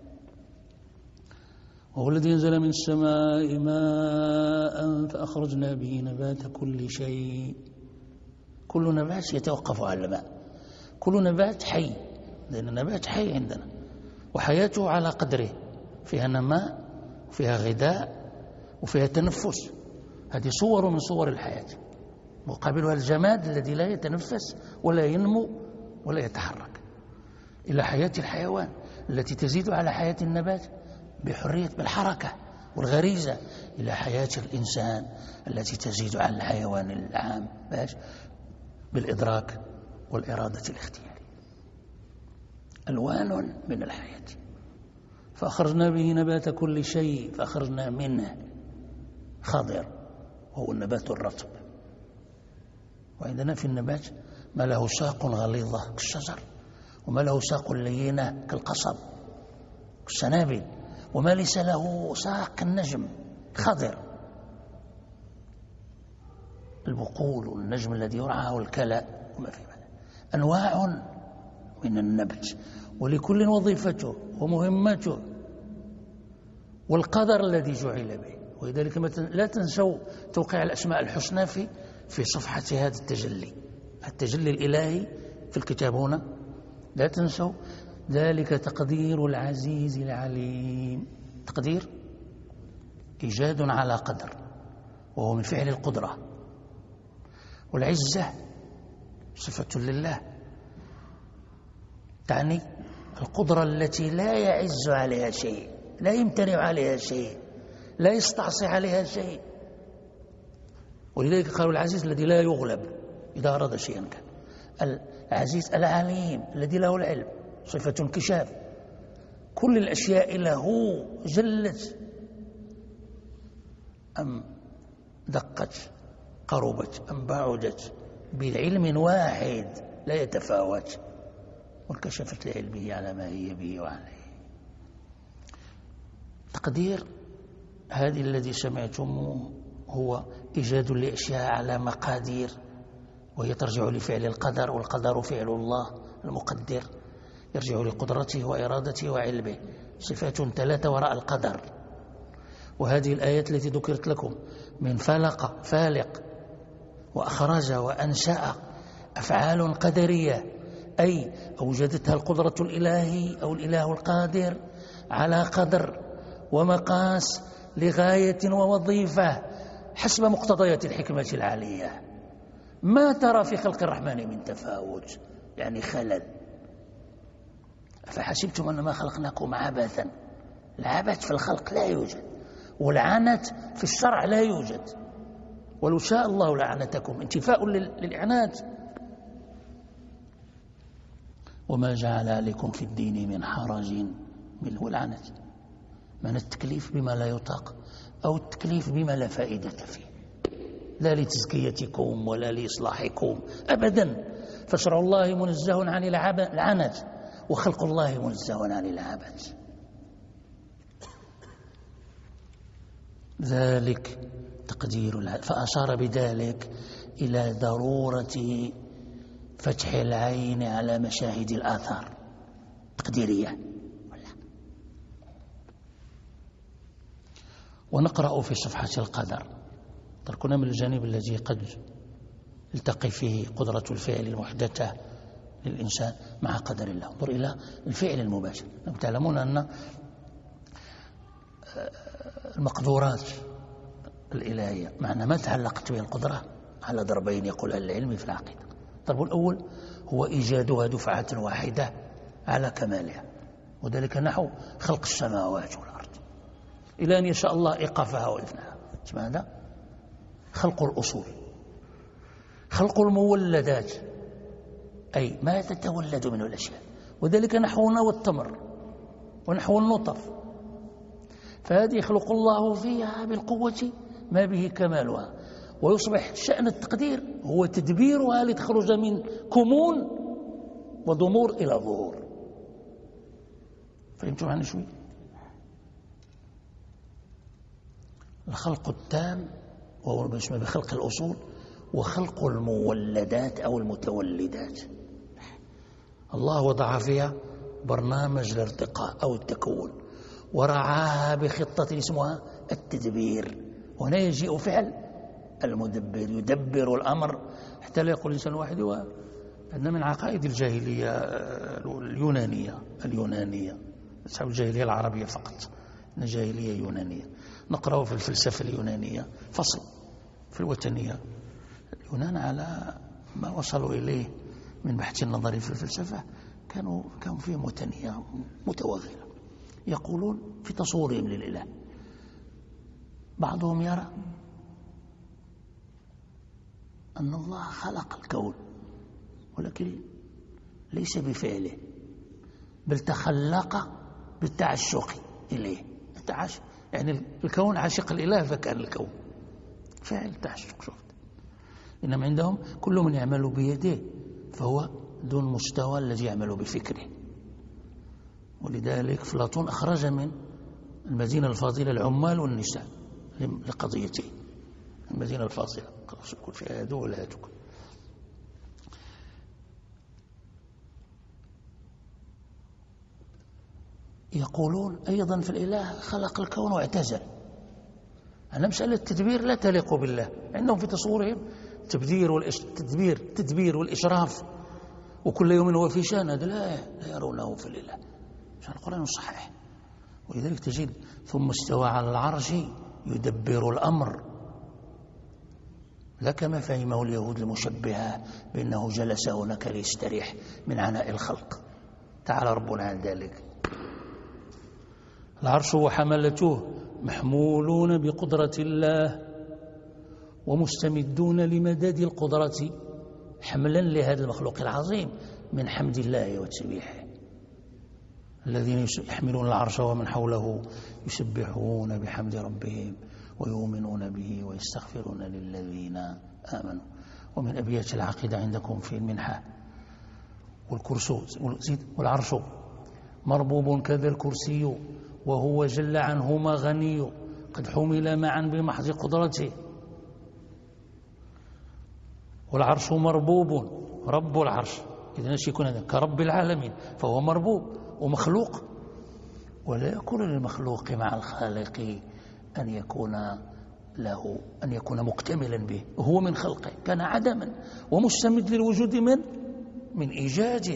وهو الذي أنزل من السماء ماء فأخرجنا به نبات كل شيء. كل نبات يتوقف على الماء، كل نبات حي، لأن النبات حي عندنا وحياته على قدره، فيها نماء وفيها غذاء وفيها تنفس. هذه صور من صور الحياة، مقابلها الجماد الذي لا يتنفس ولا ينمو ولا يتحرك، إلى حياة الحيوان التي تزيد على حياة النبات بحرية بالحركة والغريزة، إلى حياة الإنسان التي تزيد على الحيوان العام بالإدراك والإرادة الاختيارية. ألوان من الحياة. فأخرجنا به نبات كل شيء، فأخرجنا منه خضر وهو النبات الرطب. وعندنا في النبات ما له ساق غليظة كالشجر، وما له ساق لينة كالقصب كالسنابل، وما ليس له ساق كالنجم خضر، البقول والنجم الذي يرعى والكلى وما في معنى. أنواع من النبت، ولكل وظيفته ومهمته والقدر الذي جعل به. ولذلك لا تنسوا توقيع الأسماء الحسنى في صفحة هذا التجلي الإلهي في الكتاب هنا، لا تنسوا ذلك تقدير العزيز العليم. تقدير إيجاد على قدر، وهو من فعل القدرة. والعزة صفة لله، تعني القدرة التي لا يعز عليها شيء، لا يمتنع عليها شيء، لا يستعصي عليها شيء. ولذلك قالوا العزيز الذي لا يغلب إذا أراد شيئا كان. العزيز العليم الذي له العلم، صفة انكشاف. كل الأشياء له جلت أم دقت، قربت أم بعدت، بعلم واحد لا يتفاوت، وانكشفت لعلمه على ما هي به وعليه. تقدير هذه الذي سمعتموه هو إيجاد لأشياء على مقادير، وهي ترجع لفعل القدر، والقدر فعل الله المقدر، يرجع لقدرته وإرادته وعلمه. صفات ثلاثة وراء القدر. وهذه الآيات التي ذكرت لكم من فلق فالق وأخرج وأنشأ، أفعال قدرية، أي أوجدتها القدرة الإلهي أو الإله القادر على قدر ومقاس لغاية ووظيفة حسب مقتضيات الحكمة العالية. ما ترى في خلق الرحمن من تفاوت، يعني خلل. فحسبتم أنما خلقناكم عبثا. العبث في الخلق لا يوجد، والعنت في الشرع لا يوجد. ولو شاء الله لعنتكم، انتفاء للإعنات. وما جعل عليكم في الدين من حرج، منه العنت، من التكليف بما لا يطاق أو التكليف بما لا فائدة فيه، لا لتزكيتكم ولا لإصلاحكم أبدا. فشرع الله منزه عن العنت، وخلق الله منزه عن العبث. ذلك تقدير فأشار بذلك إلى ضرورة فتح العين على مشاهد الآثار تقديرية. ونقرأ في صفحة القدر، تركنا من الجانب الذي قد التقي فيه قدرة الفعل المحدثة للإنسان مع قدر الله. انظر إلى الفعل المباشر. تعلمون أن المقدورات الإلهية معنى ما تعلقت به القدرة على ضربين يقول أهل العلم في العقيدة. الضرب الأول هو إيجادها دفعة واحدة على كمالها، وذلك نحو خلق السماوات والأرض إلى أن يشاء الله إيقافها وإذنها. ماذا؟ خلق الأصول، خلق المولدات، أي ما تتولد منه الأشياء، وذلك نحونا والتمر ونحو النطف، فهذه يخلق الله فيها بالقوة ما به كمالها، ويصبح شأن التقدير هو تدبيرها لتخرج من كمون وضمور إلى ظهور. فهمتوا عني شوي؟ الخلق التام وهو ما يسمى بخلق الأصول، وخلق المولدات أو المتولدات. الله وضع فيها برنامج الارتقاء أو التكون، ورعاها بخطة اسمها التدبير. هنا يجيء فعل المدبر، يدبر الأمر حتى لا يقول الإنسان الواحد أن من عقائد الجاهلية اليونانية أصحاب الجاهلية العربية فقط، الجاهلية يونانية. نقرأ في الفلسفة اليونانية فصل في الوثنية. اليونان على ما وصلوا إليه من بحث النظري في الفلسفة كانوا فيهم وثنية متوغلة، يقولون في تصورهم للإله. بعضهم يرى أن الله خلق الكون ولكن ليس بفعله، بل تخلق بالتعشق إليه. يعني الكون عاشق الإله فكان الكون فعل تعشق. شفت؟ إنما عندهم كل من يعمل بيده فهو دون مستوى الذي يعمل بفكره. ولذلك أفلاطون أخرج من المدينة الفاضلة العمال والنساء لقضيته. المدينة الفاضلة يكون فيها هذو ولا هذوك. يقولون أيضا في الإله خلق الكون واعتزل. أنا مسألة التدبير لا تليق بالله، عندهم في تصورهم تدبير والإشراف وكل يوم هو في شأن، هذا لا يرونه في الإله. شأن القرآن صحيح. ولذلك تجد ثم استوى على العرش يدبر الأمر، لا كما فهمه اليهود المشبهة بأنه جلس هناك ليستريح من عناء الخلق. تعالى ربنا عن ذلك. العرش وحملته محمولون بقدرة الله ومستمدون لمداد القدرة حملا لهذا المخلوق العظيم من حمد الله وتسبيحه. الذين يحملون العرش ومن حوله يسبحون بحمد ربهم ويؤمنون به ويستغفرون للذين آمنوا. ومن أبيات العقيدة عندكم في المنحة: والعرش مربوب كذا الكرسي وهو جل عنهما غني قد حمل معا بمحض قدرته. والعرش مربوب، رب العرش إذا يكون هذا كرب العالمين، فهو مربوب ومخلوق، ولا يكون للمخلوق مع الخالق أن يكون مكتملا به. هو من خلقه كان عدما ومستمد للوجود من إيجاده.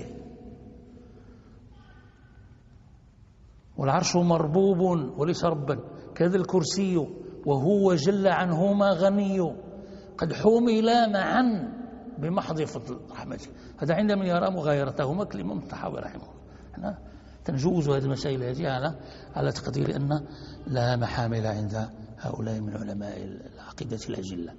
والعرش مربوب وليس ربا كذا الكرسي وهو جل عنهما غني قد حملا معا بمحض فضل رحمته. هذا عند من يرى مغايرتهما كلمة الطحاوي رحمه الله. احنا تنجوز هذه المسائل هذه على تقدير أن لها محامل عند هؤلاء من علماء العقيدة الأجلة.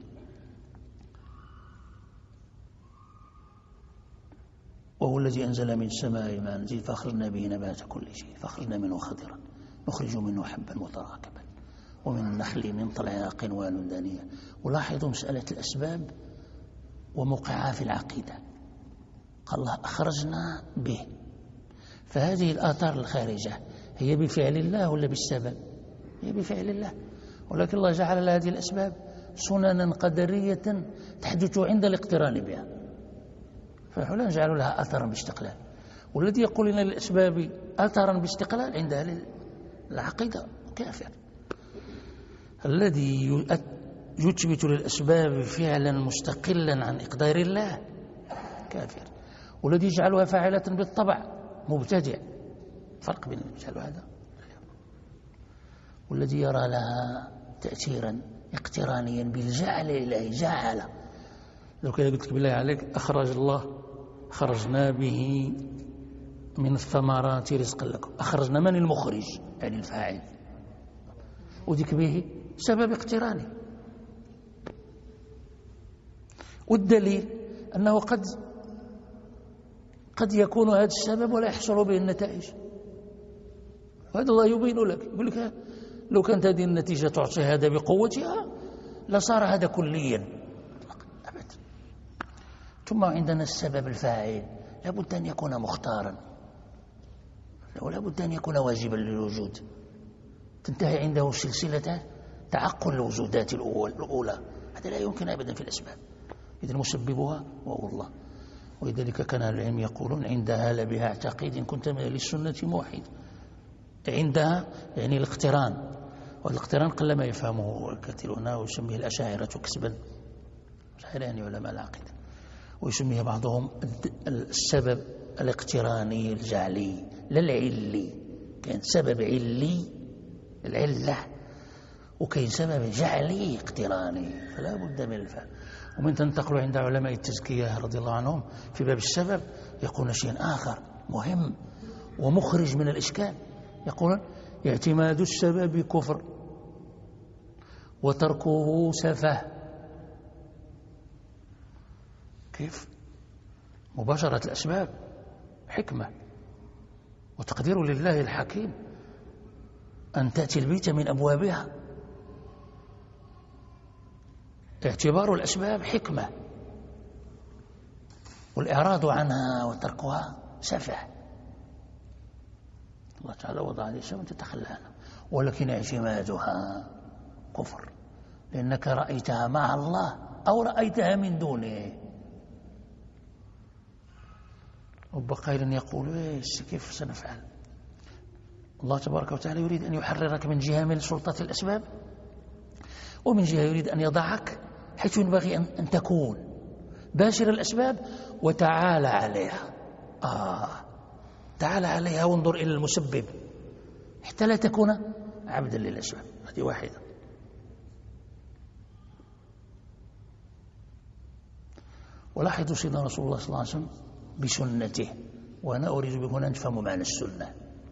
وهو الذي أنزل من السماء ماء نزيد فأخرجنا به نبات كل شيء فأخرجنا منه خضرا نخرج منه حبا متراكبا ومن النخل من طلعها قنوان دانية. ولاحظوا مسألة الأسباب وموقعها في العقيدة. قال الله أخرجنا به، فهذه الآثار الخارجة هي بفعل الله ولا بالسبب؟ هي بفعل الله، ولكن الله جعل هذه الأسباب سننا قدرية تحدث عند الاقتران بها، فنحن لا نجعل لها أثرا باستقلال. والذي يقول لنا للأسباب أثرا باستقلال عند أهل العقيدة كافر. الذي يثبت للأسباب فعلا مستقلا عن إقدار الله كافر، والذي يجعلها فاعلة بالطبع مبتدع. فرق بين يجعل هذا، والذي يرى لها تأثيرا اقترانيا بالجعل الإلهي. جعل، لو كان قلت لك بالله عليك أخرج الله خرجنا به من الثمرات رزقا لكم، أخرجنا من المخرج يعني الفاعل، وذيك به سبب اقتراني. والدليل أنه قد قد يكون هذا السبب ولا يحصل به النتائج، وهذا الله يبين لك، يقول لك لو كانت هذه النتيجة تعطي هذا بقوتها لصار هذا كليا أبدا. ثم عندنا السبب الفاعل لابد أن يكون مختارا، ولا بد أن يكون واجبا للوجود، تنتهي عنده سلسلة تعقل الوجودات الأولى، هذا لا يمكن أبدا في الأسباب، إذن مسببها وهو الله. ولذلك كان العلم يقولون عندها لبها اعتقد إن كنت من أهل السنة موحد. عندها يعني الاقتران، والاقتران قلما يفهمه كثيرون ويسميه الأشاعرة كسبا، أشاعرة يعني علماء العقيدة، ويسميه بعضهم السبب الاقتراني الجعلي لا العلي. كان سبب علي العلة، وكاين سبب جعلي اقتراني، فلا بد من الفهم. ومن تنتقل عند علماء التزكية رضي الله عنهم في باب السبب يقولون شيء آخر مهم ومخرج من الإشكال، يقولون اعتماد السبب كفر وتركه سفه. كيف؟ مباشرة الأسباب حكمة وتقدير لله الحكيم أن تأتي البيت من أبوابها، اعتبار الأسباب حكمة والإعراض عنها وتركها سفه. الله تعالى وضع الأسباب تتخلى عنها، ولكن اعتمادها كفر، لأنك رأيتها مع الله أو رأيتها من دونه. رب قائل يقول كيف سنفعل؟ الله تبارك وتعالى يريد أن يحررك من جهة من سلطة الأسباب، ومن جهة يريد أن يضعك حيث ينبغي أن تكون باشر الأسباب وتعالى عليها. تعالى عليها وانظر إلى المسبب حتى لا تكون عبدا للأسباب. هذه واحدة. ولاحظوا سيدنا رسول الله صلى الله عليه وسلم بسنته، وأنا أريد بهنا أن نفهم معنى السنة،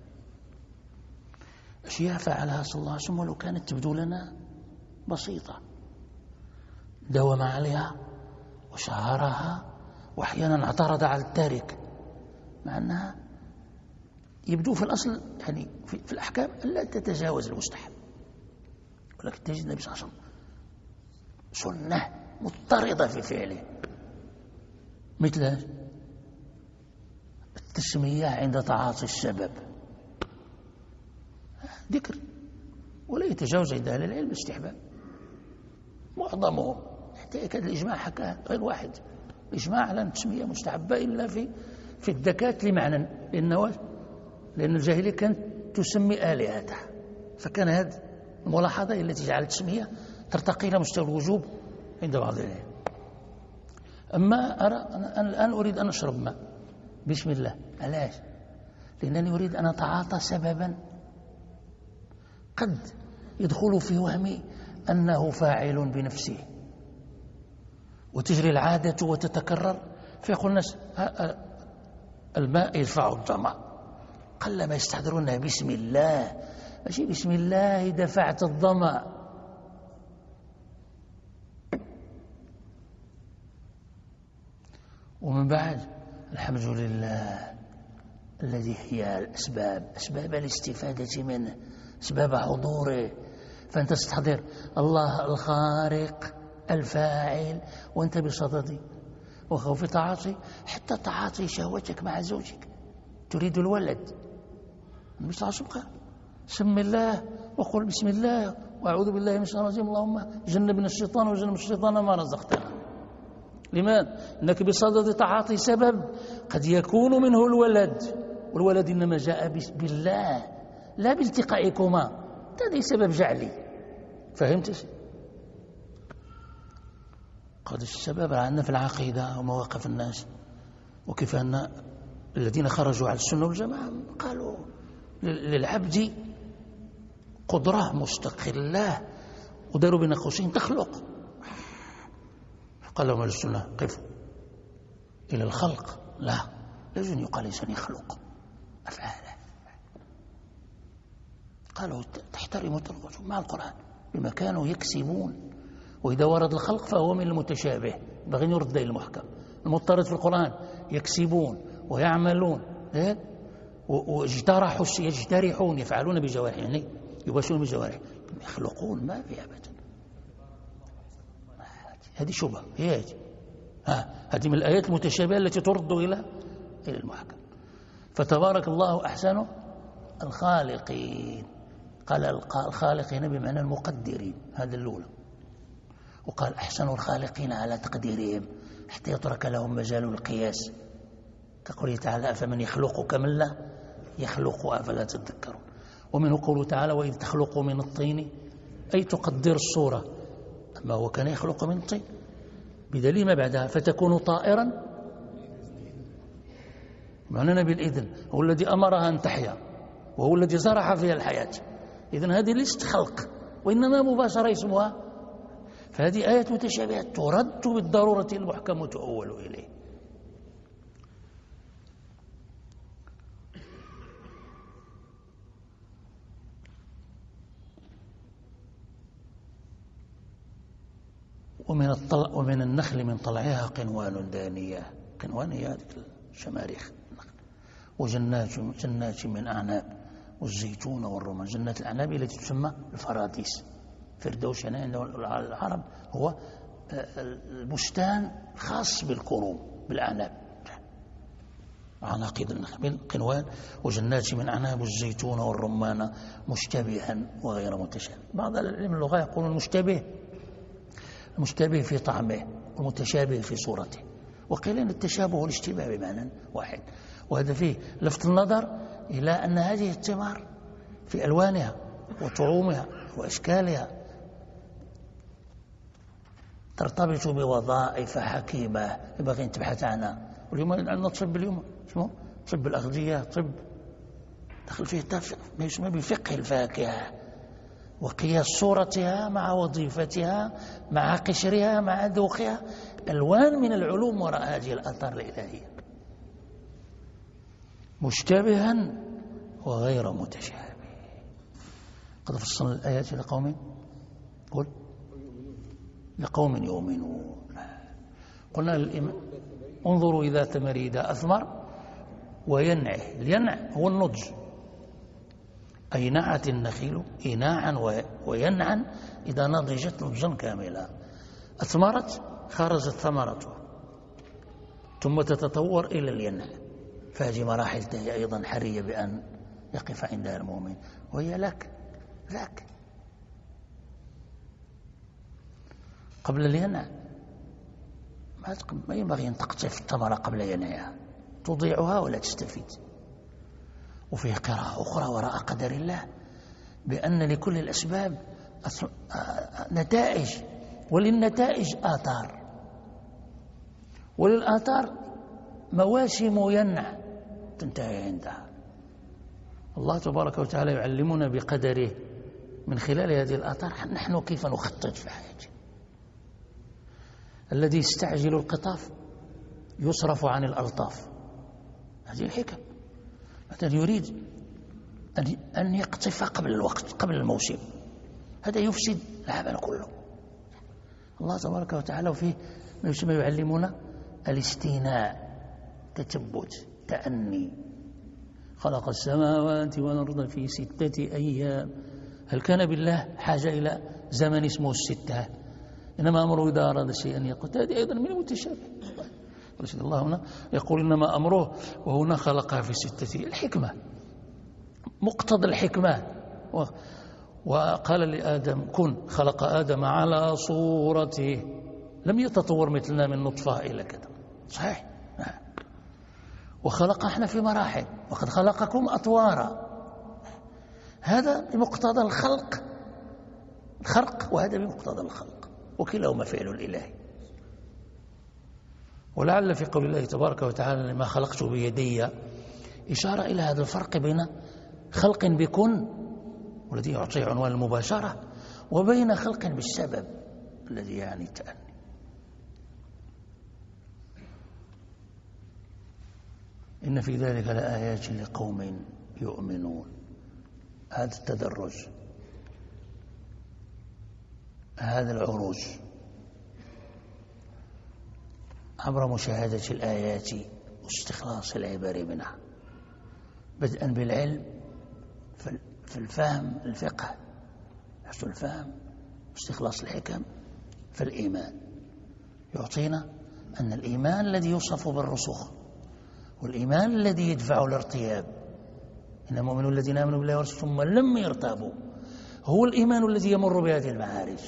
أشياء فعلها صلى الله عليه وسلم ولو كانت تبدو لنا بسيطة داوم عليها وشهرها، وأحيانا اعترض على التارك، مع أنها يبدو في الأصل يعني في الأحكام لا تتجاوز المستحب، ولكن تجد النبي صلى الله عليه وسلم سنة مضطردة في فعله، مثل التسمية عند تعاطي السبب، ذكر ولا يتجاوز عند أهل العلم استحباب معظمهم، حتى يكاد الإجماع حكاه غير واحد، الإجماع على أن التسمية مستحبة إلا في الدكات لمعنى، لأن الجاهلية كانت تسمي آلهتها، فكان هذه الملاحظة التي جعلت التسمية ترتقي إلى مستوى الوجوب عند بعض العلم. أما أنا الآن أريد أن أشرب ماء بسم الله، علاش؟ لأنني أريد أن أتعاطى سببا قد يدخل في وهمي أنه فاعل بنفسه، وتجري العادة وتتكرر، فيقول الناس الماء يدفع الظمأ، قلما يستحضرونها بسم الله، ماشي بسم الله دفعت الظمأ. ومن بعد الحمد لله الذي هي الأسباب، أسباب الاستفادة منه، أسباب حضوره، فأنت تستحضر الله الخارق الفاعل وأنت بصدده وخوف تعاطي، حتى تعاطي شهوتك مع زوجك، تريد الولد، النبي صلى الله عليه وسلم قال سم الله وقل بسم الله وأعوذ بالله من الشيطان الرجيم، اللهم جنبنا الشيطان وجنب الشيطان ما رزقتنا. لماذا؟ أنك بصدد تعاطي سبب قد يكون منه الولد، والولد إنما جاء بالله لا بالتقائكما، هذا سبب جعلي، فهمت؟ قد السبب عندنا في العقيدة ومواقف الناس، وكيف أن الذين خرجوا على السنة والجماعة قالوا للعبد قدرة مستقلة، وداروا بين قوسين تخلق، قال لهم أهل السنة قفوا إلى الخلق، لا يجوز أن يقال إنسان يخلق أفعاله، قالوا تحترموا مع القرآن بما كانوا يكسبون، وإذا ورد الخلق فهو من المتشابه، بغي يرد إلى المحكم، المضطرد في القرآن يكسبون ويعملون واجترحوا يجترحون يفعلون بجوارحهم يعني يباشرون بجوارحهم يخلقون ما في أبدا. هذه شبهة هي هذه من الآيات المتشابهة التي ترد إلى المحكم. فتبارك الله أحسن الخالقين. قال الخالقين بمعنى المقدرين، هذا الأولى. وقال أحسن الخالقين على تقديرهم حتى يترك لهم مجال القياس، كقوله تعالى أفمن يخلق كمن لا يخلق أفلا تذكرون. ومنه قوله تعالى وإذ تخلق من الطين أي تقدر الصورة، أما هو كان يخلق من الطين بدليل ما بعدها فتكون طائرا معنانا بالإذن، هو الذي أمرها أن تحيا وهو الذي زرع فيها الحياة. إذن هذه ليست خلق وإنما مباشرة اسمها. فهذه آية متشابهة ترد بالضرورة المحكم وتؤول إليه. ومن النخل من طلعها قنوان دانية، قنوان هي هذه الشماريخ، وجنات من أعناب والزيتون والرمان. جنات الأعناب التي تسمى الفراديس، فردوس يعني عند العرب هو البستان خاص بالكروم بالأعناب، عناقيد النخل. قنوان وجنات من أعناب والزيتون والرمان مشتبها وغير متشابه. بعض العلم اللغة يقول المشتبه في طعمه والمتشابه في صورته، وقيل ان التشابه والاشتباه بمعنى واحد. وهذا فيه لفت النظر إلى أن هذه الثمار في ألوانها وطعومها وأشكالها ترتبط بوظائف حكيمة ينبغي أن تبحث عنها. واليوم عندنا طب، اليوم شنو طب الأغذية، طب دخل فيه ما يسمى بفقه الفاكهة وقياس صورتها مع وظيفتها مع قشرها مع ذوقها. ألوان من العلوم وراء هذه الآثار الإلهية، مشتبها وغير متشابه. قد فصلنا الآيات لقوم يؤمنون. قلنا انظروا إذا ثمر إذا أثمر وينعه. الينع هو النضج، أي نعت النخيل إناعا وينعا إذا نضجت نضجا كاملا. أثمرت خرجت ثمرته ثم تتطور إلى الينع. فهذه مراحل هي أيضا حرية بأن يقف عندها المؤمن، وهي لك قبل الينع. ما ينبغي أن تقطف الثمرة قبل ينعها، تضيعها ولا تستفيد. وفيه قراءة أخرى وراء قدر الله بأن لكل الأسباب نتائج، وللنتائج آثار، وللآثار مواسم ينع تنتهي عندها. الله تبارك وتعالى يعلمنا بقدره من خلال هذه الآثار نحن كيف نخطط في حياتنا. الذي يستعجل القطاف يصرف عن الألطاف، هذه الحكم. مثلا يريد أن يقطف قبل الوقت قبل الموسم، هذا يفسد العمل كله. الله تبارك وتعالى فيه ما يسمى يعلمنا الاستيناء، تثبت، تأني. خلق السماوات والأرض في 6 أيام. هل كان بالله حاجة إلى زمن اسمه الستة؟ إنما أمره إذا أراد شيئا يقول. هذه أيضا من المتشابه. رسول الله هنا يقول إنما أمره، وهنا خلقها في 6. الحكمة، مقتضى الحكمة. وقال لآدم كن، خلق آدم على صورته، لم يتطور مثلنا من نطفة إلى كذا، صحيح. وخلق احنا في مراحل، وقد خلقكم أطوارا. هذا بمقتضى الخلق، وهذا بمقتضى الخلق، وكلاهما فعل الإله. ولعل في قول الله تبارك وتعالى لما خلقت بيدي إشارة إلى هذا الفرق بين خلق بكن والذي يعطي عنوان المباشرة، وبين خلق بالسبب الذي يعني التأني. إن في ذلك لآيات لقوم يؤمنون. هذا التدرج، هذا العروج عبر مشاهدة الآيات واستخلاص العبر منها، بدءا بالعلم في الفهم الفقه، حسن الفهم واستخلاص الحكم. فالإيمان يعطينا أن الإيمان الذي يوصف بالرسوخ والإيمان الذي يدفع الارتياب، إن المؤمنون الذين آمنوا بالله ورسوله ثم لم يرتابوا، هو الإيمان الذي يمر بهذه المعارج.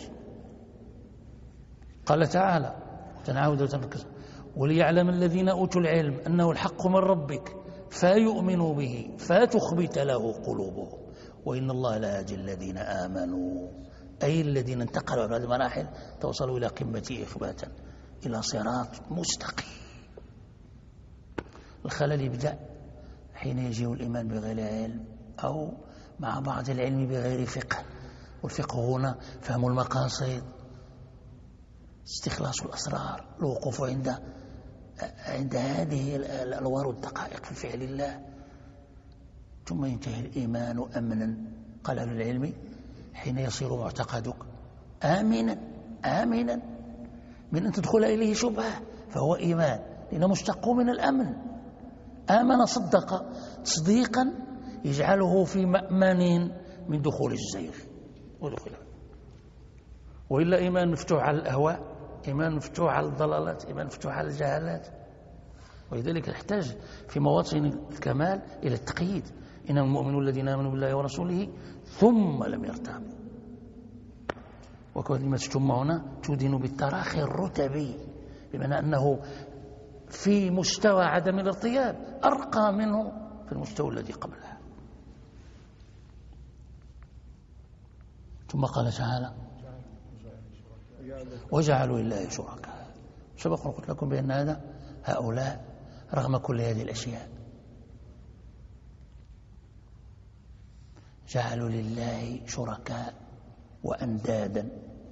قال تعالى تنعود وتنكر وليعلم الذين أوتوا العلم أنه الحق من ربك فيؤمنوا به فتخبت له قلوبهم وإن الله لا يهدي الذين آمنوا، أي الذين انتقلوا بعد مراحل توصلوا إلى قمة إخباتا إلى صراط مستقيم. الخلل يبدأ حين يجيء الإيمان بغير علم أو مع بعض العلم بغير فقه، والفقه هنا فهم المقاصد، استخلاص الأسرار، الوقوف عند هذه الأنوار والدقائق في فعل الله، ثم ينتهي الإيمان أمنا. قال أهل العلم حين يصير معتقدك آمنا من أن تدخل إليه شبهة فهو إيمان، لأنه مشتق من الأمن. آمن صدق تصديقا يجعله في مأمن من دخول الزيغ وإلا إيمان مفتوح على الأهواء، إيمان مفتوح على الضلالات، إيمان مفتوح على الجهالات. ولذلك يحتاج في مواطن الكمال إلى التقييد، إنما المؤمنون الذين آمنوا بالله ورسوله ثم لم يرتابوا. وكلمة ثم هنا تدين بالتراخي الرتبي، بمعنى أنه في مستوى عدم الارتياب أرقى منه في المستوى الذي قبلها. ثم قال تعالى وجعلوا لله شركاء. سبق قلت لكم بأن هؤلاء رغم كل هذه الأشياء جعلوا لله شركاء وأندادا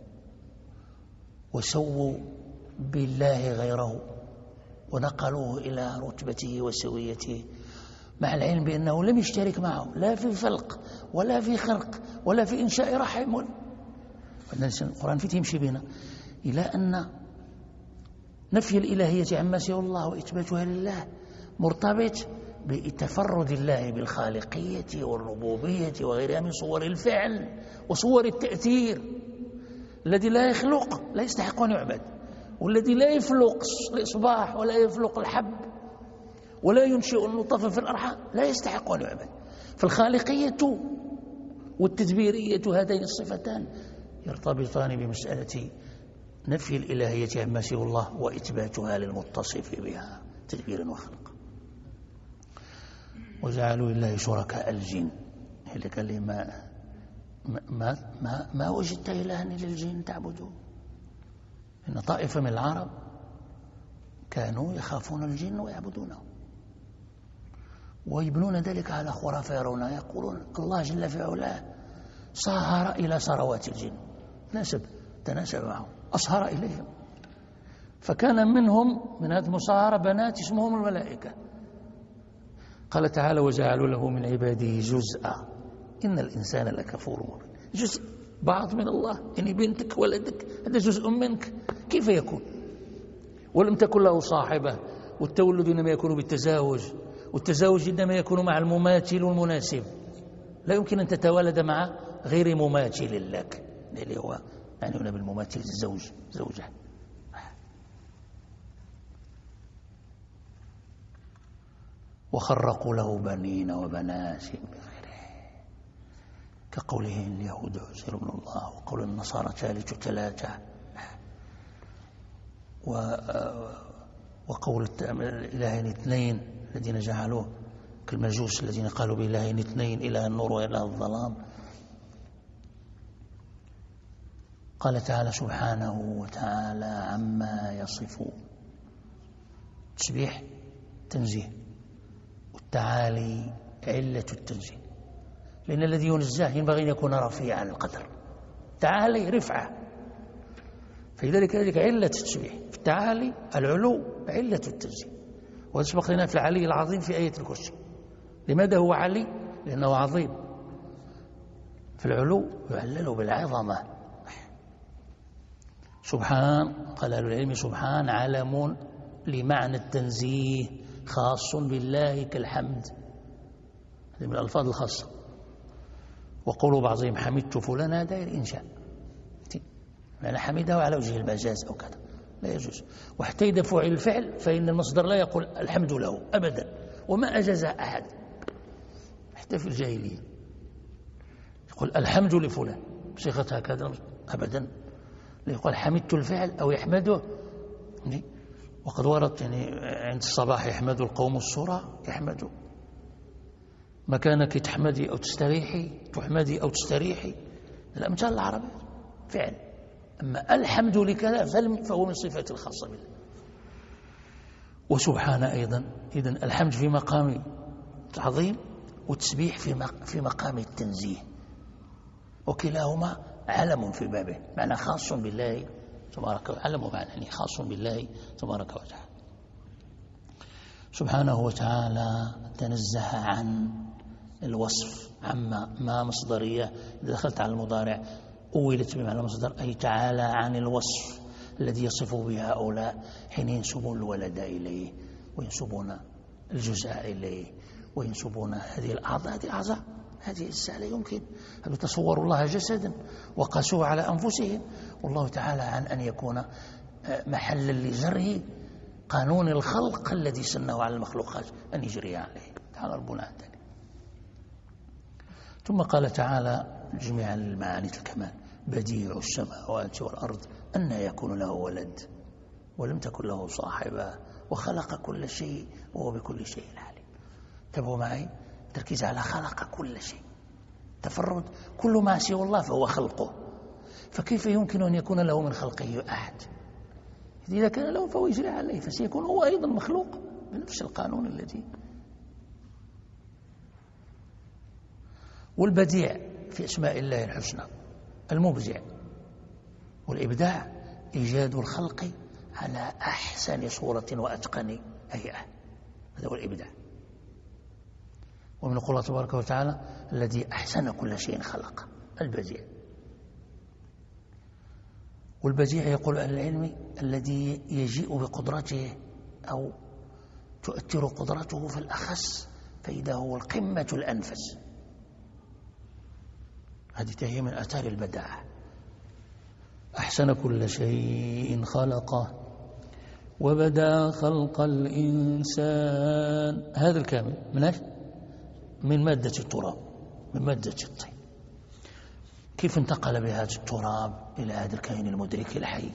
وسووا بالله غيره ونقلوه إلى رتبته وسويته، مع العلم بأنه لم يشترك معه لا في خلق ولا في خرق ولا في إنشاء رحم. القرآن فيه يمشي بنا إلى أن نفي الإلهية عما سوى الله وإثباتها لله مرتبط بتفرد الله بالخالقية والربوبية وغيرها من صور الفعل وصور التأثير. الذي لا يخلق لا يستحق أن يعبد، والذي لا يفلق الإصباح ولا يفلق الحب ولا ينشئ النطفة في الأرحام لا يستحق أن يعبد. فالخالقية والتدبيرية هذين الصفتان يرتبطان بمسألة نفي الإلهية عما سوى الله وإثباتها للمتصف بها تدبيرا وخلقا. وجعلوا لله شركاء الجن، اللي قال لي ما وجدت إلها إلا الجن تعبدون. إن طائفة من العرب كانوا يخافون الجن ويعبدونه ويبنون ذلك على خرافة يرونها، يقولون الله جل في علاه صهر إلى ثروات الجن، تناسب معهم، أصهر إليهم. فكان منهم من هذه المصاهرة بنات اسمهم الملائكة. قال تعالى وجعلوا له من عباده جزءا إن الإنسان لكفور مبين. جزء بعض من الله، يعني بنتك ولدك هذا جزء منك، كيف يكون؟ ولم تكن له صاحبة، والتولد إنما يكون بالتزاوج، والتزاوج إنما يكون مع المماثل المناسب. لا يمكن أن تتولد مع غير مماثل لك، اللي هو يعني هنا بالمماثل الزوج زوجة. وخرقوا له بنين وبنات بغيره، كقوله اليهود عزير بن الله وقول النصارى ثالث ثلاثة، وقول الإلهين اثنين الذين جعلوه كالمجوس الذين قالوا بإلهين اثنين إله النور وإله الظلام. قال تعالى سبحانه وتعالى عما يصفون. تسبيح تنزيه، والتعالي علة التنزيه، لأن الذي ينزه ينبغي أن يكون رفيعا القدر، تعالي رفعة، فلذلك علة التسبيح في التعالي العلو علة التنزيه. وسبق لنا في العلي العظيم في آية الكرسي. لماذا هو علي؟ لأنه عظيم. في العلو يعلل بالعظمة. سبحان، قال أهل العلم سبحان علم لمعنى التنزيه خاص بالله كالحمد، هذه من الألفاظ الخاصة. وقول بعضهم حمدت فلان هذا الإنشاء، يعني حمده على وجه المجاز أو كذا، لا يجوز. وحتى إذا فعل الفعل فإن المصدر لا يقول الحمد له أبدا، وما أجاز أحد حتى في الجاهلية يقول الحمد لفلان بصيغة هكذا أبدا، لا يقول حمدت الفعل أو يحمده. وقد ورد يعني عند الصباح يحمد القوم السرى، يحمدوا مكانك تحمدي أو تستريحي، تحمدي أو تستريحي، الأمثال العربية فعل. أما الحمد لكذا فهو من صفات الخاصة بالله. وسبحان أيضا، إذن الحمد في مقام التعظيم والتسبيح في مقام التنزيه، وكلاهما علم في بابه، معنى خاص بالله تبارك وتعالى، علم معنى يعني خاص بالله تبارك وتعالى. سبحانه وتعالى تنزه عن الوصف، عما ما مصدرية إذا دخلت على المضارع أولت بمعنى مصدر، أي تعالى عن الوصف الذي يصف به هؤلاء حين ينسبون الولد إليه وينسبون الجزء إليه وينسبون هذه الأعضاء. هذه أعضاء، هذه الساعة لا يمكن أن تصوروا الله جسدا وقاسوه على أنفسهم، والله تعالى عن أن يكون محلا لجره قانون الخلق الذي سنه على المخلوقات أن يجري عليه، تعالى ربنا عن ذلك. ثم قال تعالى جميع المعاني الكمال بديع السماوات والأرض أن يكون له ولد ولم تكن له صاحبة وخلق كل شيء وهو بكل شيء عليم. انتبهوا معي، تركيز على خلق كل شيء، تفرد كل ما سوى الله فهو خلقه، فكيف يمكن أن يكون له من خلقه أحد؟ إذا كان له فهو يجري عليه، فسيكون هو أيضا مخلوق بنفس القانون الذي. والبديع في أسماء الله الحسنى المبدع، والإبداع إيجاد الخلق على أحسن صورة وأتقن هيئة، هذا هو الإبداع. ومن الله تبارك وتعالى الذي أحسن كل شيء خلق، البديع. والبديع يقول أهل العلم الذي يجيء بقدرته أو تؤثر قدرته في الأخص فإذا هو القمة الأنفس، هذه هي من آثار البداعة. أحسن كل شيء خلقه وبدأ خلق الإنسان، هذا الكامل من مادة التراب، من مادة الطين. كيف انتقل بهذا التراب إلى هذا الكائن المدرك الحي؟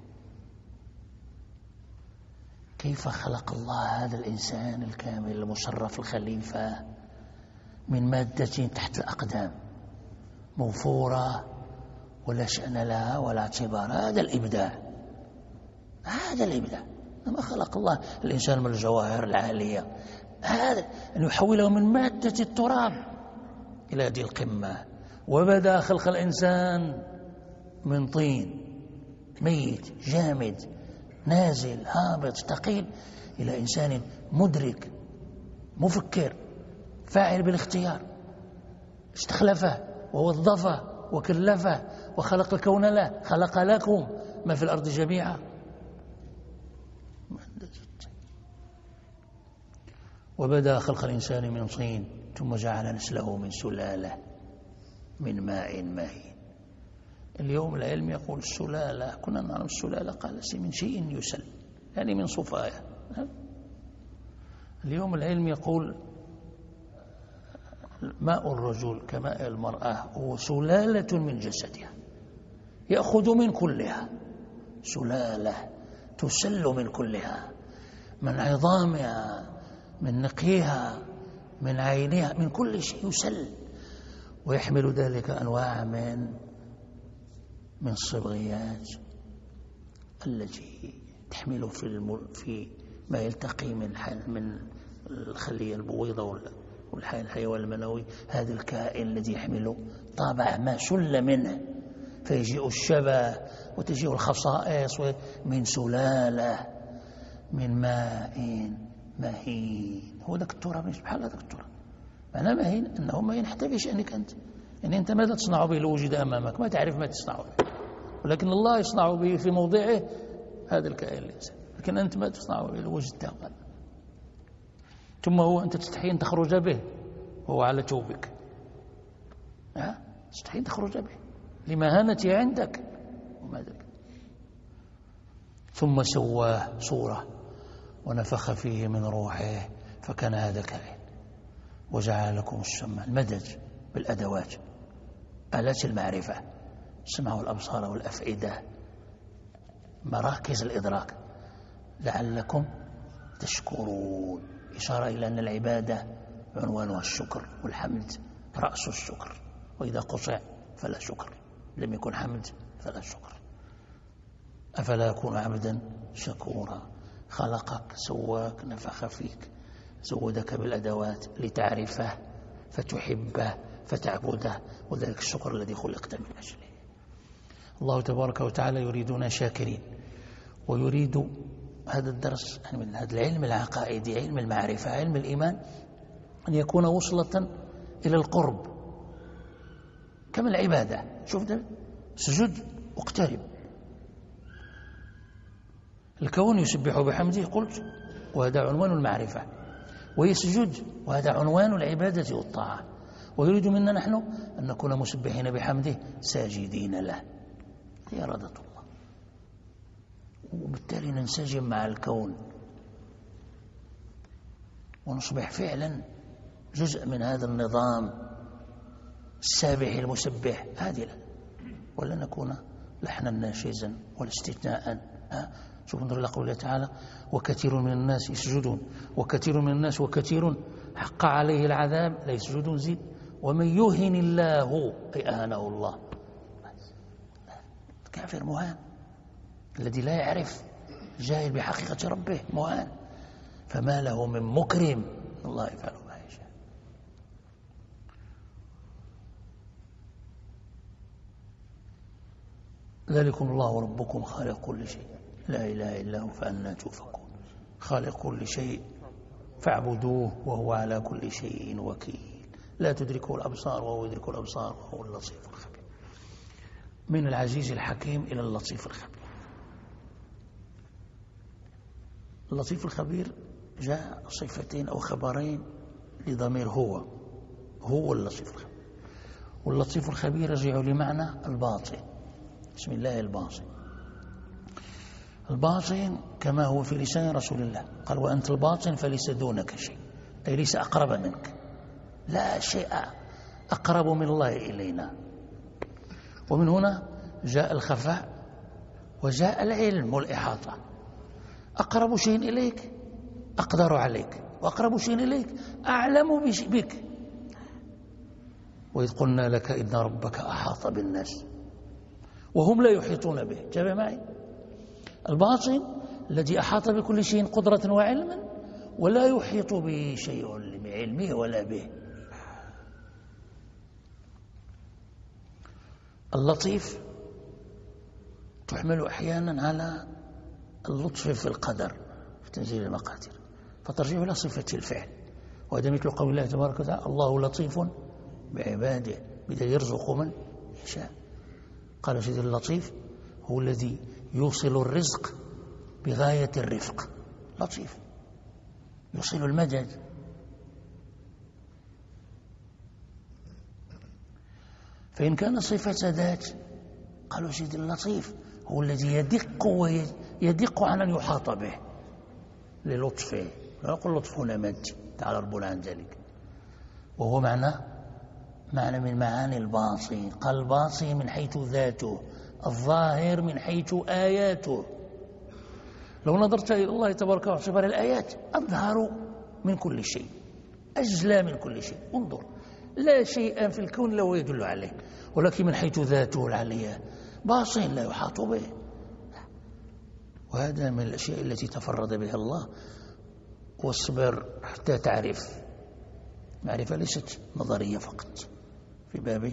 كيف خلق الله هذا الإنسان الكامل المشرف الخليفة من مادة تحت الأقدام موفورة ولا شأن لها ولا اعتبار؟ هذا الإبداع، هذا الإبداع. لما خلق الله الإنسان من الجواهر العالية، هذا أن يحوله من مادة التراب إلى هذه القمة. وبدأ خلق الإنسان من طين ميت جامد نازل هابط ثقيل إلى إنسان مدرك مفكر فاعل بالاختيار، استخلفه ووظفه وكلفه وخلق الكون له، خلق لكم ما في الأرض جميعا. وبدأ خلق الإنسان من طين ثم جعل نسله من سلالة من ماء مهين. اليوم العلم يقول السلالة، كنا نعلم السلالة قال من شيء يسل، يعني من صفايا. اليوم العلم يقول ماء الرجل كماء المرأة هو سلالة من جسدها، يأخذ من كلها، سلالة تسل من كلها، من عظامها من نقيها من عينها من كل شيء يسل، ويحمل ذلك أنواع من الصبغيات التي تحمل في ما يلتقي من الخلية البويضة والحيوان المنوي، هذا الكائن الذي يحمل طابع ما سل منه، فيجيء الشبه وتجيء الخصائص من سلالة من ماء مهين. هو ذاك التراب سبحان الله، ذاك التراب معناه مهين أنه ما ينحتى بشأنك أنت، يعني أنت ماذا تصنع به لو وجد أمامك؟ ما تعرف ما تصنع به، ولكن الله يصنع به في موضعه هذا الكائن الإنسان، لكن أنت ما تصنع به لو وجدته. ثم هو أنت تستحي أن تخرج به وهو على توبك، تستحي أن تخرج به لمهانته عندك وما ذاك. ثم سواه صورة ونفخ فيه من روحه فكان هذا كائن، وجعل لكم السمع، المدد بالأدوات، آلات المعرفة، السمع والأبصار والأفئدة، مراكز الإدراك، لعلكم تشكرون. إشارة إلى أن العبادة عنوانها الشكر، والحمد رأس الشكر، وإذا قطع فلا شكر، لم يكن حمد فلا شكر. أفلا يكون عبدا شكورا؟ خلقك، سواك، نفخ فيك، زودك بالأدوات لتعرفه فتحبه فتعبده، وذلك الشكر الذي خلقت من أجله. الله تبارك وتعالى يريدنا شاكرين، ويريد هذا الدرس، يعني من هذا العلم العقائدي، علم المعرفة، علم الإيمان، أن يكون وصلة إلى القرب كما العبادة. شوف ده سجود واقترب، الكون يسبح بحمده قلت، وهذا عنوان المعرفة، ويسجد، وهذا عنوان العبادة والطاعة. ويريد منا نحن أن نكون مسبحين بحمده ساجدين له، هي إرادة الله، وبالتالي ننسجم مع الكون ونصبح فعلا جزء من هذا النظام السابح المسبح، هذه لا، ولا نكون لحنا ناشزا ولا استثناء. شوف انظر إلى قوله تعالى: وكثير من الناس يسجدون، وكثير من الناس، وكثير حق عليه العذاب لا يسجدون، زيد ومن يهن الله أي أهانه الله. الكافر مهان، الذي لا يعرف، جاهل بحقيقة ربه مهان، فما له من مكرم، الله يفعل ما يشاء. ذلكم الله ربكم خالق كل شيء لا إله إلا هو فأنى توفقون. خالق كل شيء فاعبدوه وهو على كل شيء وكيل، لا تدركه الأبصار وهو يدرك الأبصار وهو اللطيف الخبير. من العزيز الحكيم إلى اللطيف الخبير. اللطيف الخبير جاء صفتين أو خبرين لضمير هو اللطيف الخبير، واللطيف الخبير يرجع لمعنى الباطن. بسم الله الباطن. الباطن كما هو في لسان رسول الله، قال: وأنت الباطن فليس دونك شيء، أي ليس أقرب منك، لا شيء أقرب من الله إلينا. ومن هنا جاء الخفاء وجاء العلم والإحاطة. أقرب شيء إليك أقدر عليك، وأقرب شيء إليك أعلم بك. وإذ قلنا لك إن ربك أحاط بالناس وهم لا يحيطون به. تابع معي، الباطن الذي أحاط بكل شيء قدرة وعلما، ولا يحيط به شيء بعلمه ولا به. اللطيف تحمل أحيانا على اللطف في القدر، في تنزيل المقادير، فترجع إلى صفة الفعل، وهذا مثل قول الله تبارك وتعالى: الله لطيف بعباده، بذا يرزق من يشاء. قال سيدي اللطيف هو الذي يوصل الرزق بغاية الرفق، لطيف يوصل المدد. فإن كان صفة ذات، قالوا سيدي اللطيف هو الذي يدق عن أن يحاط به للطفه، لا يقول لطف هنا مادي، تعالى ربنا عن ذلك، وهو معنى من معاني الباطن. قال: الباطن من حيث ذاته، الظاهر من حيث آياته. لو نظرت إلى الله تبارك وتعالى الآيات أظهر من كل شيء، أجلى من كل شيء. انظر، لا شيء في الكون لا يدل عليه، ولكن من حيث ذاته العليا باطن لا يحاط به. وهذا من الأشياء التي تفرد بها الله. واصبر حتى تعرف. معرفة ليست نظرية فقط في باب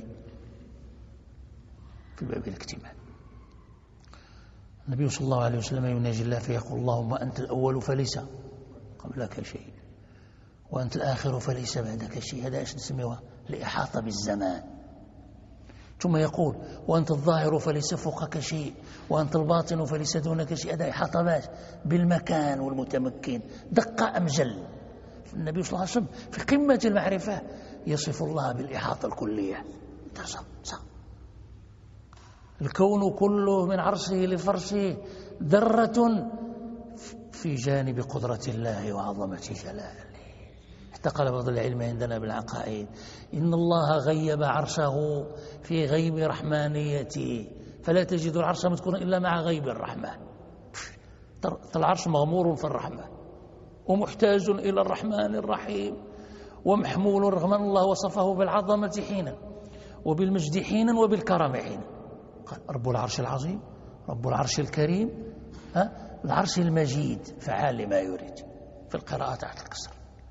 الاكتمال. النبي صلى الله عليه وسلم يناجي الله فيقول: اللهم أنت الأول فليس قبلك شيء، وأنت الآخر فليس بعدك شيء. هذا ايش نسميها؟ الإحاطة بالزمان. ثم يقول: وأنت الظاهر فليس فوقك شيء، وأنت الباطن فليس دونك شيء. هذا إحاطة بالمكان والمتمكن، دق أم جل. النبي صلى الله عليه وسلم في قمة المعرفة يصف الله بالإحاطة الكلية. صح. الكون كله من عرشه لفرشه ذرة في جانب قدرة الله وعظمة جلاله. حتى قال بعض العلم عندنا بالعقائد إن الله غيب عرشه في غيب رحمانيته، فلا تجد العرش مذكورا إلا مع غيب الرحمن. العرش مغمور في الرحمة ومحتاج إلى الرحمن الرحيم ومحمول رغم أن الله وصفه بالعظمة حينا وبالمجد حينا وبالكرم حينا. قال رب العرش العظيم، رب العرش الكريم، العرش المجيد فعال لما يريد في القراءة تحت الكسر.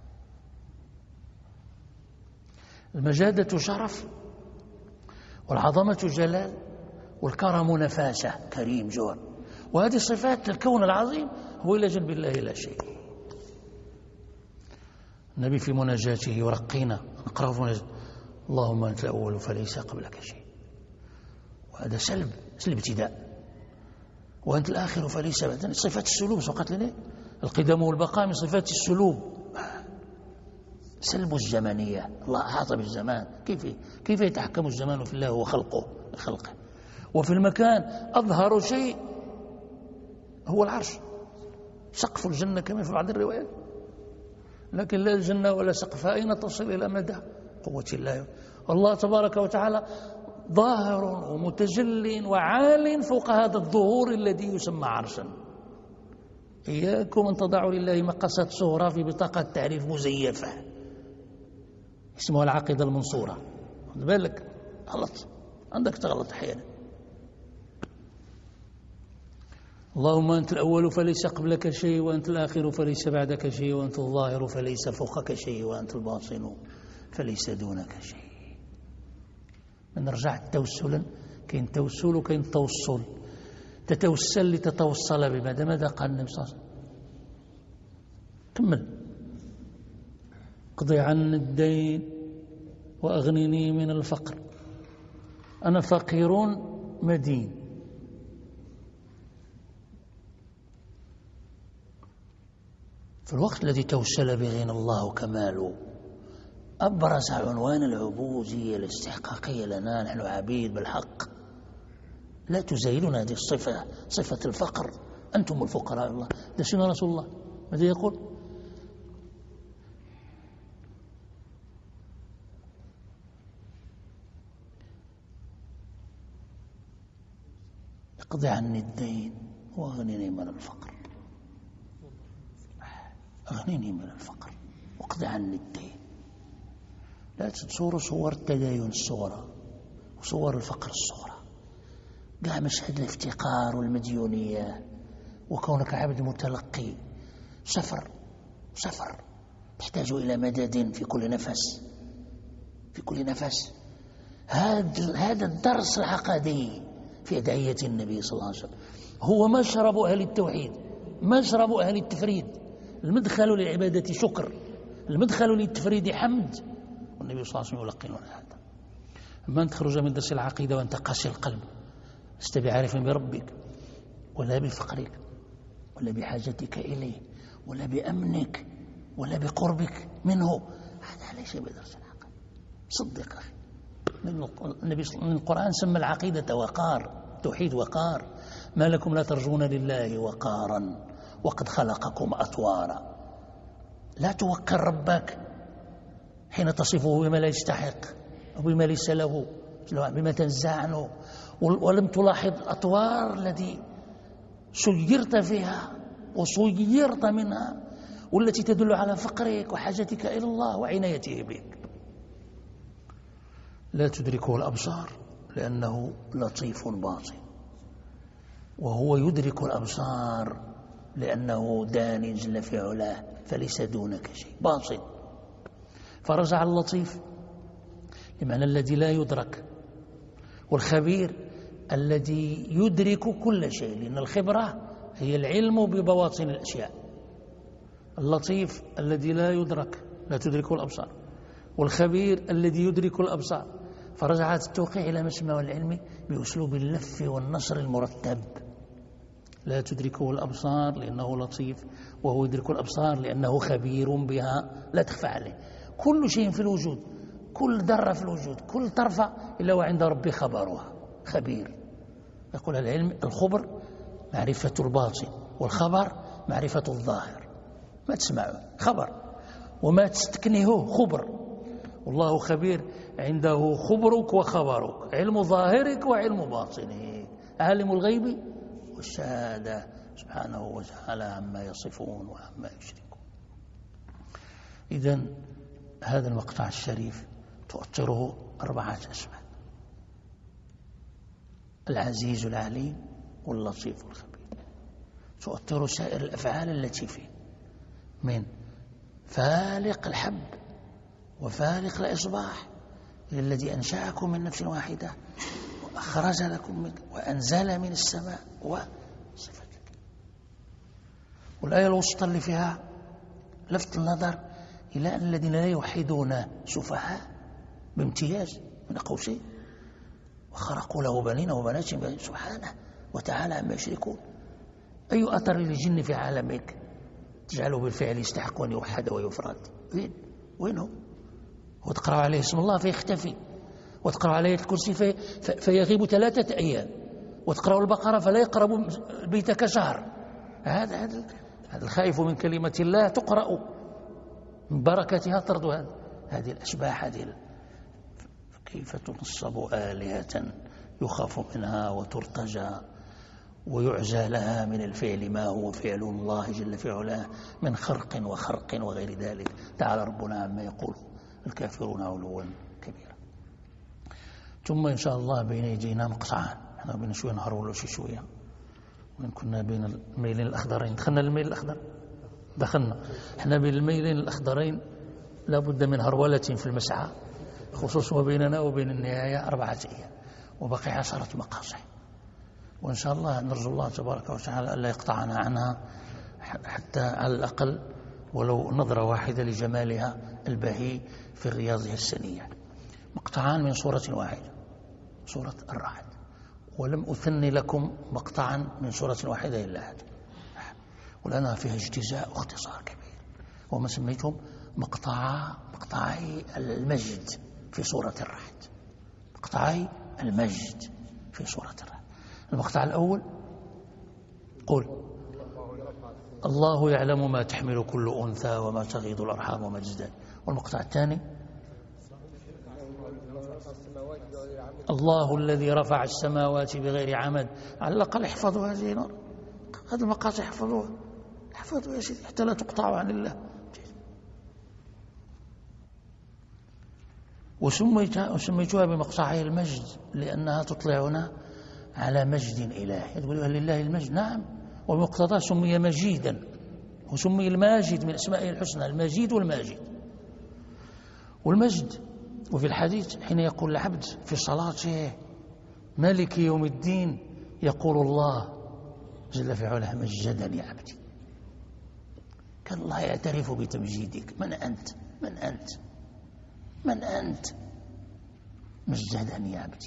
المجادة شرف، والعظمة جلال، والكرم نفاسة كريم جوار، وهذه صفات الكون العظيم هو إلى جنب الله لا شيء. النبي في مناجاته يرقينا نقرأ في مناجاته اللهم أنت الأول فليس قبلك شيء، وهذا سلب ابتداء، وأنت الآخر فليس بعد. صفات السلوب سوقت لنا القدم والبقاء من صفات السلوب. سلب الزمنية، الله أحاط بالزمان، كيف يتحكم الزمان في الله وخلقه. وفي المكان أظهر شيء هو العرش، سقف الجنة كما في بعض الروايات، لكن لا الجنة ولا سقفها أين تصل إلى مدى قوة الله. الله تبارك وتعالى ظاهر ومتجل وعال فوق هذا الظهور الذي يسمى عرشا. إياكم أن تضعوا لله مقاسات صغرى في بطاقة تعريف مزيفة اسمها العقيدة المنصورة. خذ بالك غلط، عندك تغلط أحيانا. اللهم أنت الأول فليس قبلك شيء، وأنت الآخر فليس بعدك شيء، وأنت الظاهر فليس فوقك شيء، وأنت الباطن فليس دونك شيء. من رجع توسلا، كاين توسل وكاين توصل. تتوسل لتتوصل بماذا؟ ماذا قال النبي صلى الله عليه وسلم؟ كمل. اقضي عني الدين وأغنني من الفقر، أنا فقير مدين. في الوقت الذي توسل بغنى الله كماله أبرز عنوان العبودية الاستحقاقية لنا، نحن عبيد بالحق. لا تزايلون هذه الصفة، صفة الفقر. أنتم الفقراء الله. ده سنة رسول الله ماذا يقول؟ اقضي عني الدين واغنني من الفقر. اغنني من الفقر واقضي عني الدين. لا تصوروا صور التدين الصغرى وصور الفقر الصغرى، قاع مشهد الافتقار والمديونية وكونك عبد متلقي. سفر تحتاج إلى مدد في كل نفس. هذا الدرس العقدي في أدعية النبي صلى الله عليه وسلم هو مشرب أهل التوحيد، مشرب أهل التفريد. المدخل للعبادة شكر، المدخل للتفريد حمد، والنبي صلى الله عليه وسلم يلقننا هذا. أما أن تخرج من درس العقيدة وأنت قاسي القلب، لست بعارف بربك ولا بفقرك ولا بحاجتك إليه ولا بأمنك ولا بقربك منه، هذا ليس بدرس العقيدة. صدق أخي، النبي من القرآن سمى العقيدة وقار، توحيد وقار. ما لكم لا ترجون لله وقارا وقد خلقكم أطوارا. لا توقر ربك حين تصفه بما لا يستحق أو بما ليس له، بما تنزع عنه، ولم تلاحظ الأطوار التي سيرت فيها وصيرت منها، والتي تدل على فقرك وحاجتك إلى الله وعنايته بك. لا تدركه الأبصار لأنه لطيف باطن، وهو يدرك الأبصار لأنه دان جل في علاه فليس دونك شيء باطن. فرجع اللطيف لمعنى الذي لا يدرك، والخبير الذي يدرك كل شيء، لأن الخبرة هي العلم ببواطن الأشياء. اللطيف الذي لا يدرك، لا تدركه الأبصار، والخبير الذي يدرك الأبصار. فرجعت التوقيع إلى مسمى العلم بأسلوب اللف والنشر المرتب. لا تدركه الأبصار لأنه لطيف، وهو يدرك الأبصار لأنه خبير بها لا تخفى عليه. كل شيء في الوجود، كل ذرة في الوجود، كل طرفة إلا وعند ربي خبرها، خبير. يقول العلم الخبر معرفة الباطن، والخبر معرفة الظاهر. ما تسمعه خبر وما تستكنه خبر، والله خبير عنده خبرك وخبرك، علم ظاهرك وعلم باطنك، عالم الغيب والشهادة سبحانه وتعالى عما يصفون وعما يشركون. إذن هذا المقطع الشريف تؤثره 4 أسماء: العزيز العليم واللطيف والخبير. تؤثر سائر الأفعال التي فيه، من فالق الحب وفالق الإصباح إلى الذي أنشأكم من نفس واحدة وأخرج لكم من وأنزل من السماء وصفتك. والآية الوسطى اللي فيها لفت النظر إلى أن الذين لا يوحدون سفهاء بامتياز من قوسين، وخرقوا له بنين وبنات سبحانه وتعالى عما يشركون. أي أثر للجن في عالمك تجعله بالفعل يستحق أن يوحد ويفرد؟ وين هو؟ وتقرأ عليه اسم الله فيختفي، وتقرأ عليه الكرسي فيغيب 3 أيام، وتقرأ البقرة فلا يقرب بيتك شهر. هذا الخائف من كلمة الله تقرأ من بركتها طرد هذه الأشباح. كيف تنصب آلهة يخاف منها وترتجى ويعزى لها من الفعل ما هو فعل الله جل في علاه من خرق وخرق وغير ذلك. تعالى ربنا عما يقول الكافرون علوا كبيرا. ثم إن شاء الله بين يدينا مقطعان، احنا بين شوية نهار ولا شوية، وإن كنا بين الميلين الأخضرين. دخلنا الميل الأخضر، دخلنا احنا بين الميلين الأخضرين لابد من هرولة في المسعى، خصوصا بيننا وبين النهاية 4 أيام، وبقي 10 مقاصع، وإن شاء الله نرجو الله تبارك وتعالى ألا يقطعنا عنها حتى على الأقل ولو نظرة واحدة لجمالها البهي في الرياض السنية. مقطعان من سورة واحدة، سورة الرعد، ولم أثني لكم مقطعا من سورة واحدة إلا هذا، ولنا فيها اجتزاء واختصار كبير، وما سميتهم مقطعي المجد في سورة الرعد. مقطعي المجد في سورة الرعد. المقطع الأول قل الله يعلم ما تحمل كل أنثى وما تغيض الأرحام وما تزداد. والمقطع الثاني الله الذي رفع السماوات بغير عمد. على الأقل احفظوا هذه نور، هذه المقاطع احفظوها، احفظوا يا سيدي حتى لا تقطعوا عن الله. وسميتها بمقطعي المجد لأنها تطلعنا على مجد إلهي. تقول لله المجد، نعم، وبمقتضاه سمي مجيدا، وسمي الماجد من أسمائه الحسنى، المجيد والماجد. والمجد وفي الحديث حين يقول العبد في صلاته مالك يوم الدين يقول الله جل في علاه مجدني عبدي. كان الله يعترف بتمجيدك. من أنت؟ من أنت؟ من أنت؟ مجدني عبدي.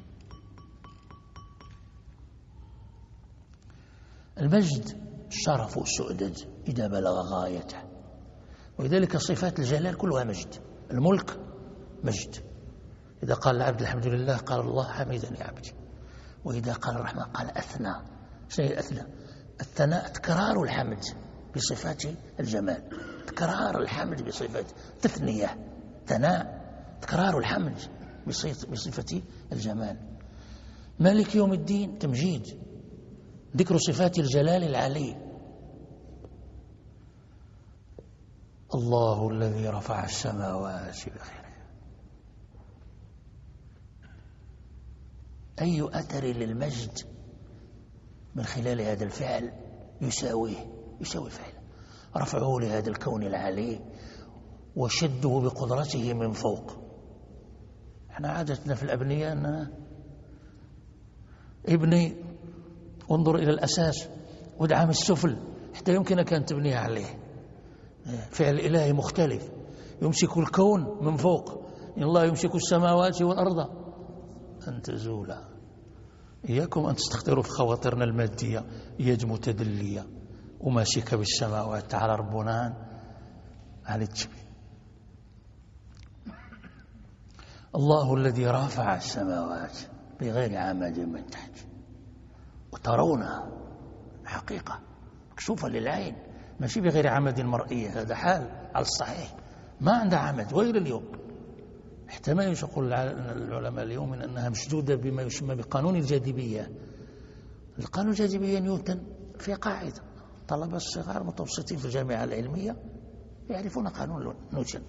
المجد الشرف والسؤدد إذا بلغ غايته، ولذلك صفات الجلال كلها مجد. الملك مجد، إذا قال العبد الحمد لله قال الله حمدني عبدي. وإذا قال الرحمن قال أثنى. شيء الأثنى؟ الثناء تكرار الحمد بصفات الجمال، تكرار الحمد بصفات تثنية، ثناء تكرار الحمد بصفة الجمال. مالك يوم الدين تمجيد، ذكر صفات الجلال العلي. الله الذي رفع السماوات بغير. أي أثر للمجد من خلال هذا الفعل يساوي الفعل، رفعه لهذا الكون العلي وشده بقدرته من فوق. احنا عادتنا في الأبنية أن ابني انظر إلى الأساس وادعم السفل حتى يمكنك أن تبنيها عليه. فعل إلهي مختلف، يمسك الكون من فوق. إن الله يمسك السماوات والأرض أن تزولا إياكم أن تستخطروا في خواطرنا المادية يد متدلية وماشيك بالسماوات على ربنا على التشبيه. الله الذي رافع السماوات بغير عمد من تحت وترونها حقيقة مكشوفة للعين، ماشي بغير عمد مرئية. هذا حال على الصحيح ما عندها عمد وإلى اليوم. احتمال يقول العلماء اليوم من أنها مشدودة بما يسمى بقانون الجاذبية. القانون الجاذبية نيوتن في قاعدة، طلبة الصغار متوسطين في الجامعة العلمية يعرفون قانون نيوتن،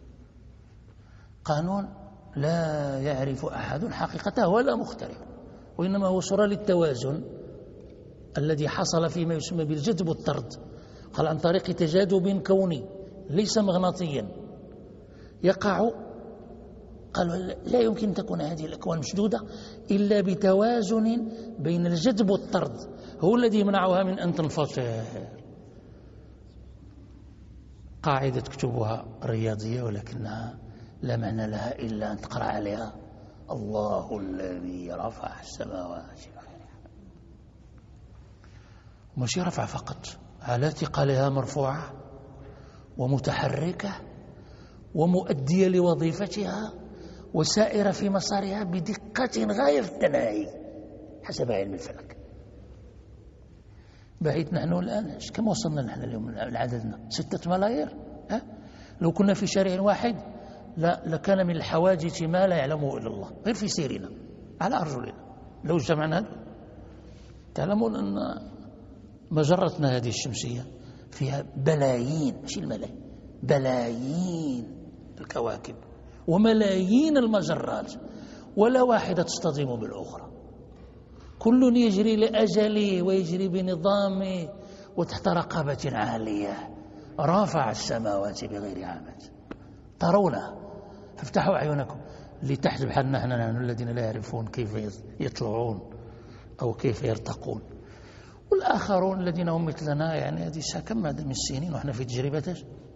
قانون لا يعرف أحد حقيقته ولا مخترع، وإنما هو صورة للتوازن الذي حصل فيما يسمى بالجذب والطرد. قال عن طريق تجاذب كوني ليس مغناطيا يقع، قالوا لا يمكن أن تكون هذه الأكوان مشدودة إلا بتوازن بين الجذب والطرد، هو الذي يمنعها من أن تنفصل. قاعدة تكتبها رياضية ولكنها لا معنى لها إلا أن تقرأ عليها الله الذي رفع السماوات، مش رفع فقط، على ثقلها مرفوعة ومتحركة ومؤدية لوظيفتها وسائرة في مسارها بدقة غاية في التناهي حسب علم الفلك. بعيد نحن الآن كم وصلنا نحن اليوم لعددنا 6 ملايير. لو كنا في شارع واحد لكان من الحواجز ما لا يعلمه إلا الله، غير في سيرنا على أرجلنا لو جمعنا. تعلمون أن مجرتنا هذه الشمسية فيها بلايين، مش الملايين، بلايين الكواكب وملايين المجرات، ولا واحدة تصطدم بالأخرى، كل يجري لأجله ويجري بنظامه وتحت رقابة عالية. رافع السماوات بغير عمد ترونها، فافتحوا أعينكم لتحت بحالنا نحن الذين لا يعرفون كيف يطلعون أو كيف يرتقون، والآخرون الذين هم مثلنا يعني هذه كم من السنين وإحنا في تجربة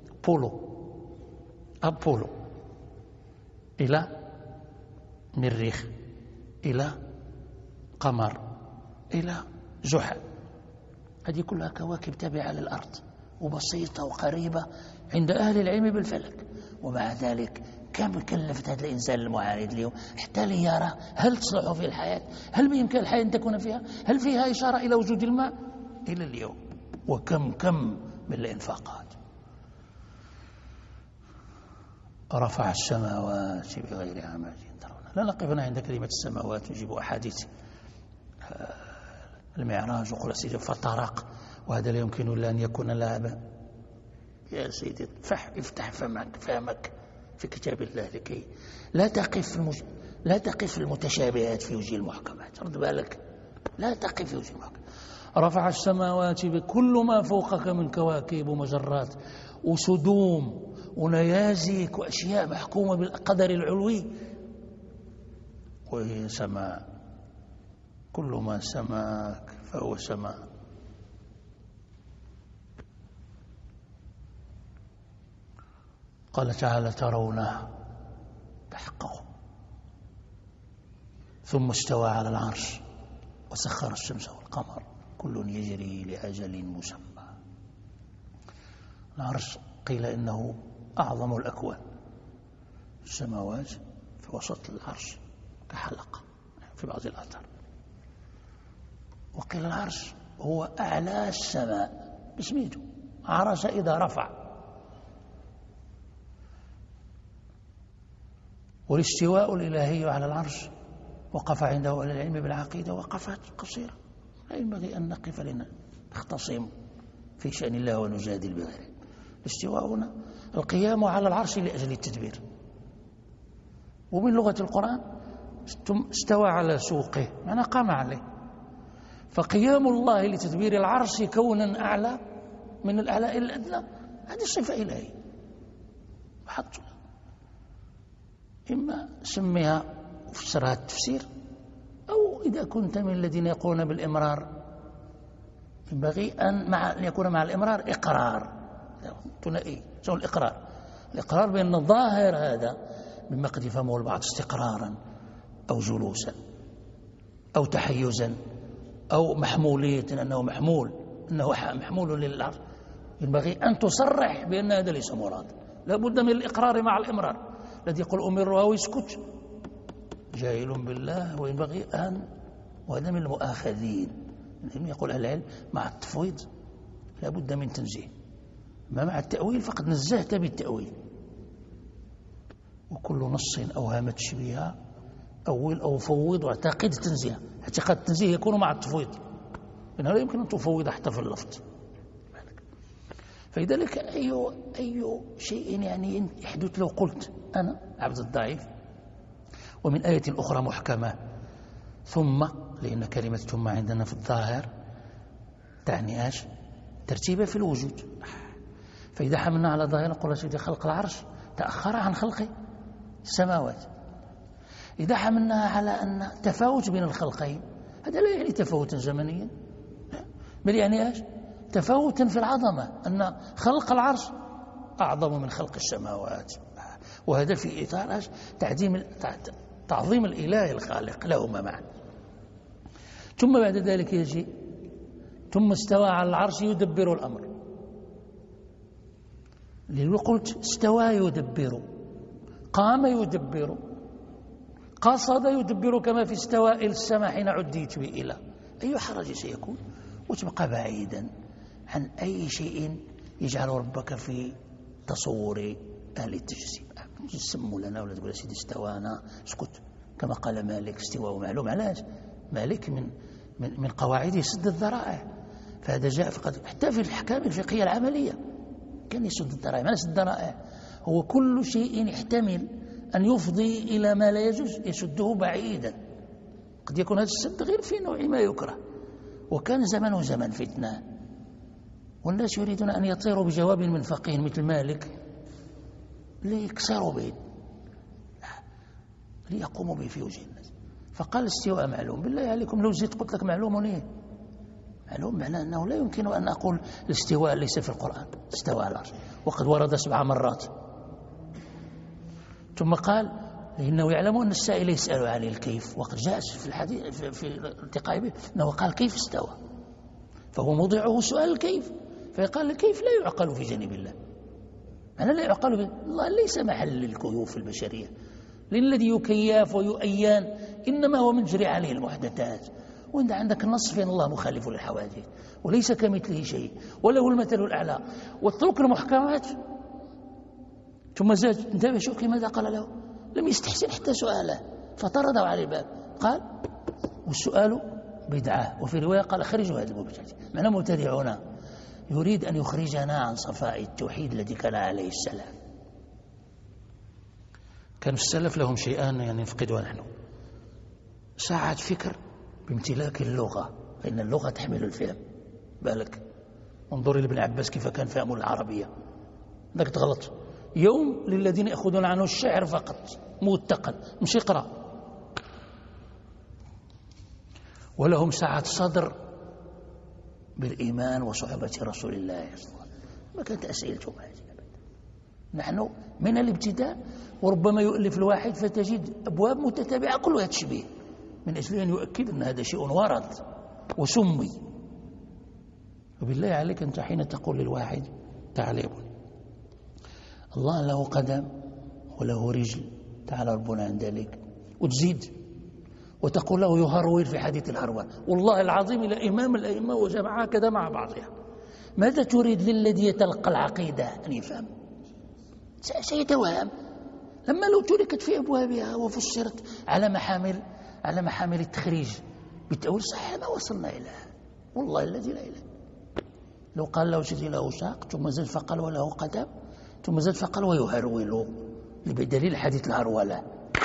أبولو إلى مريخ إلى قمر إلى زحل، هذه كلها كواكب تابعة للأرض وبسيطة وقريبة عند أهل العلم بالفلك، ومع ذلك كم كلفت هذا الإنسان المعاند اليوم حتى ليرى هل تصلح في الحياة، هل بإمكان الحياة أن تكون فيها، هل فيها إشارة إلى وجود الماء إلى اليوم، وكم من الإنفاقات. رفع السماوات بغير عمد ترونها. لا نقفنا عند كلمة السماوات، نجيب أحاديث المعراج وقل سيدي فطرق، وهذا لا يمكن إلا أن يكون لعبا. يا سيدي افتح فهمك في كتاب الله لكي لا تقف المتشابهات في وجه المحكمات. رد بالك، لا تقف في وجه المحكمات. رفع السماوات بكل ما فوقك من كواكب ومجرات وسدوم ونيازك وأشياء محكومة بالقدر العلوي، وهي سماء، كل ما سماك فهو سماء. قال تعالى ترونها تحققوا، ثم استوى على العرش وسخر الشمس والقمر كل يجري لأجل مسمى. العرش قيل إنه أعظم الأكوان، السماوات في وسط العرش كحلقة في بعض الآثار، وقيل العرش هو أعلى السماء بسميته، عرش إذا رفع. والاستواء الإلهي على العرش وقف عنده أهل العلم بالعقيدة وقفات قصيرة، لا ينبغي أن نقف لنختصم في شأن الله ونجادل بغيره. الاستواء هنا القيام على العرش لأجل التدبير، ومن لغة القرآن استوى على سوقه معنى قام عليه، فقيام الله لتدبير العرش كونا أعلى من الأعلى إلى الأدنى، هذه صفة إلهية حط، إما سميها وفسرها التفسير، أو إذا كنت من الذين يقولون بالإمرار ينبغي أن يكون مع الإمرار إقرار ثنائي، سوى الإقرار بأن ظاهر هذا مما قد يفهمه البعض استقرارا أو جلوسا أو تحيزا أو محمولية، أنه محمول للعرش، ينبغي أن تصرح بأن هذا ليس مراد. لا بد من الإقرار مع الإمرار. الذي يقول أمر أو يسكت جاهل بالله، وينبغي أن، وهذا من المؤاخذين. يقول أهل العلم مع التفويض لا بد من تنزيه، ما مع التأويل فقد نزهت بالتأويل. وكل نص أوهام تشبيها أول أو فوض واعتقد تنزيه. اعتقاد التنزيه يكون مع التفويض، لأنه لا يمكن أن تفوض حتى في اللفظ. فلذلك أي شيء يعني يحدث لو قلت أنا عبد الضعيف ومن آية أخرى محكمة ثم، لأن كلمة ثم عندنا في الظاهر تعني ايش؟ ترتيبها في الوجود. فإذا حملنا على ظاهر نقول سيدي خلق العرش تأخر عن خلق السماوات. إذا حملناها على أن تفاوت بين الخلقين، هذا لا يعني تفاوتا زمنيا، بل يعني ايش؟ تفاوتا في العظمة، أن خلق العرش أعظم من خلق السماوات. وهذا في إطار تعظيم الإله الخالق لهما معا. ثم بعد ذلك يجي ثم استوى على العرش يدبر الأمر. لو قلت استوى يدبر، قام يدبر، قصد يدبر، كما في استواء السماء حين عديت به إلى، أي حرج سيكون؟ وتبقى بعيدا عن أي شيء يجعل ربك في تصور أهل التجسيم. يسموا لنا ولا تقول سيدي استوانا اسكت، كما قال مالك استواء معلوم. علاش؟ مالك من قواعده سد الذرائع، فهذا جاء حتى في الأحكام الفقهية العملية كان يسد الذرائع. ما يسد الذرائع هو كل شيء يحتمل أن يفضي إلى ما لا يجوز يسده بعيدا. قد يكون هذا السد غير في نوع ما يكره، وكان زمن فتنة، والناس يريدون أن يطيروا بجواب من فقيه مثل مالك ليكسروا به، ليقوموا به في وجه الناس. فقال الاستواء معلوم. بالله عليكم لو زدت قلت لك معلوم ايه؟ معلوم معناه أنه لا يمكن أن أقول الاستواء ليس في القرآن، استوى على العرش وقد ورد 7 مرات. ثم قال إنه يعلم أن السائل يسأل عن الكيف، وقد جاء في الحديث في الالتقاء به أنه قال كيف استوى، فهو موضعه سؤال الكيف. فيقال الكيف لا يعقل في جانب الله، أنا لا يعقل به. الله ليس محل للكيوف البشرية، للذي يكياف ويؤيان إنما هو مجري عليه المحدثات. وإنت عندك النص فإن الله مخالف للحوادث وليس كمثله شيء وله المثل الأعلى، واترك المحكمات. ثم زاد انتبه شوف ماذا قال له، لم يستحسن حتى سؤاله فطرده على الباب. قال والسؤال بدعة، وفي رواية قال خرجوا هذا المبتدع. معنى مبتدع هنا يريد أن يخرجنا عن صفاء التوحيد الذي كان عليه السلف. كان السلف لهم شيئان يعني نفقدها نحن: ساعة فكر بامتلاك اللغة، فإن اللغة تحمل الفهم. بالك انظر لابن عباس كيف كان فهم العربية، ذاك تغلط. يوم للذين يأخذون عنه الشعر فقط موثقا مش يقرأ. ولهم ساعة صدر بالإيمان وصحبة رسول الله صلى الله عليه وسلم. ما كانت أسئلتهم هذه أبدا. نحن من الابتداء، وربما يؤلف الواحد فتجد أبواب متتابعة كلها تشبيه، من أجل أن يؤكد أن هذا شيء ورد وسمي. وبالله عليك أنت حين تقول للواحد تعال يا ابني الله له قدم وله رجل، تعالى ربنا عن ذلك، وتزيد وتقول له يهرول في حديث الهرول، والله العظيم إلى إمام الأئمة وجمع هكذا مع بعضها. ماذا تريد للذي يتلقى العقيدة أن يفهم؟ سيتوهم. لما لو تركت في أبوابها وفسرت على محامل التخريج بالتأويل صحيح ما وصلنا إليها، والله الذي لا إله. لو قال له سيدي له ساق ثم زاد فقال وله قدم ثم زاد فقال ويهرول بدليل حديث الهرولة.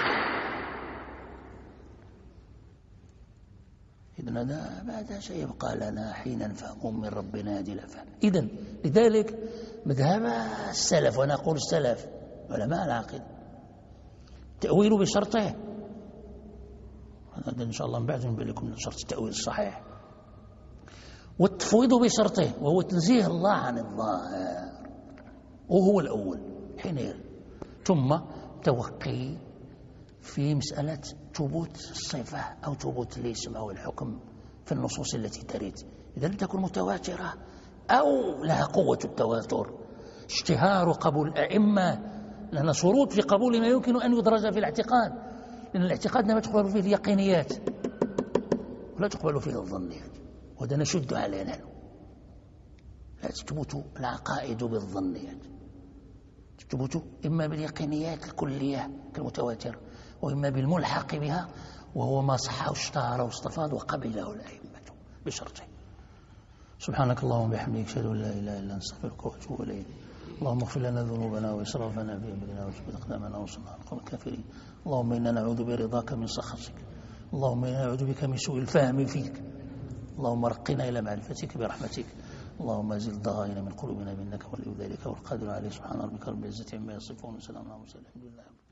إذن هذا سيبقى لنا حين نفهم من ربنا هذه الأفهام. إذن لذلك مذهب السلف، وأنا أقول السلف علماء العقيدة، تأويل بشرطه، هذا إن شاء الله من بعد نبين لكم شرط التأويل الصحيح، والتفويض بشرطه وهو تنزيه الله عن الظاهر، وهو الأول حين ثم توقي في مسألة ثبوت الصفة أو ثبوت الاسم أو الحكم في النصوص التي ترد، إذا لم تكن متواترة أو لها قوة التواتر. اشتهار قبول الأئمة، لأن شروط في قبول ما يمكن أن يدرج في الاعتقاد، لأن الاعتقاد لا تقبل فيه اليقينيات ولا تقبل فيه الظنيات، وهذا نشد عليه نحن. لا تثبت العقائد بالظنيات، تثبت إما باليقينيات الكلية كالمتواتر، وإما بالملحق بها وهو ما صح واشتهر واستفاض وقبله الأئمة بشرطه. سبحانك اللهم وبحمدك، أشهد أن لا إله إلا أنت، أستغفرك وأتوب إليك. اللهم اغفر لنا ذنوبنا وإسرافنا في أمرنا وثبت أقدامنا وانصرنا على القوم الكافرين. اللهم إنا نعوذ برضاك من سخطك، اللهم إنا نعوذ بك من سوء الفهم فيك. اللهم رقنا إلى معرفتك برحمتك، اللهم أزل الضغائن من قلوبنا منك ولي ذلك والقادر عليه. سبحان ربك رب العزة عما يصفون وسلام على المرسلين، الحمد لله.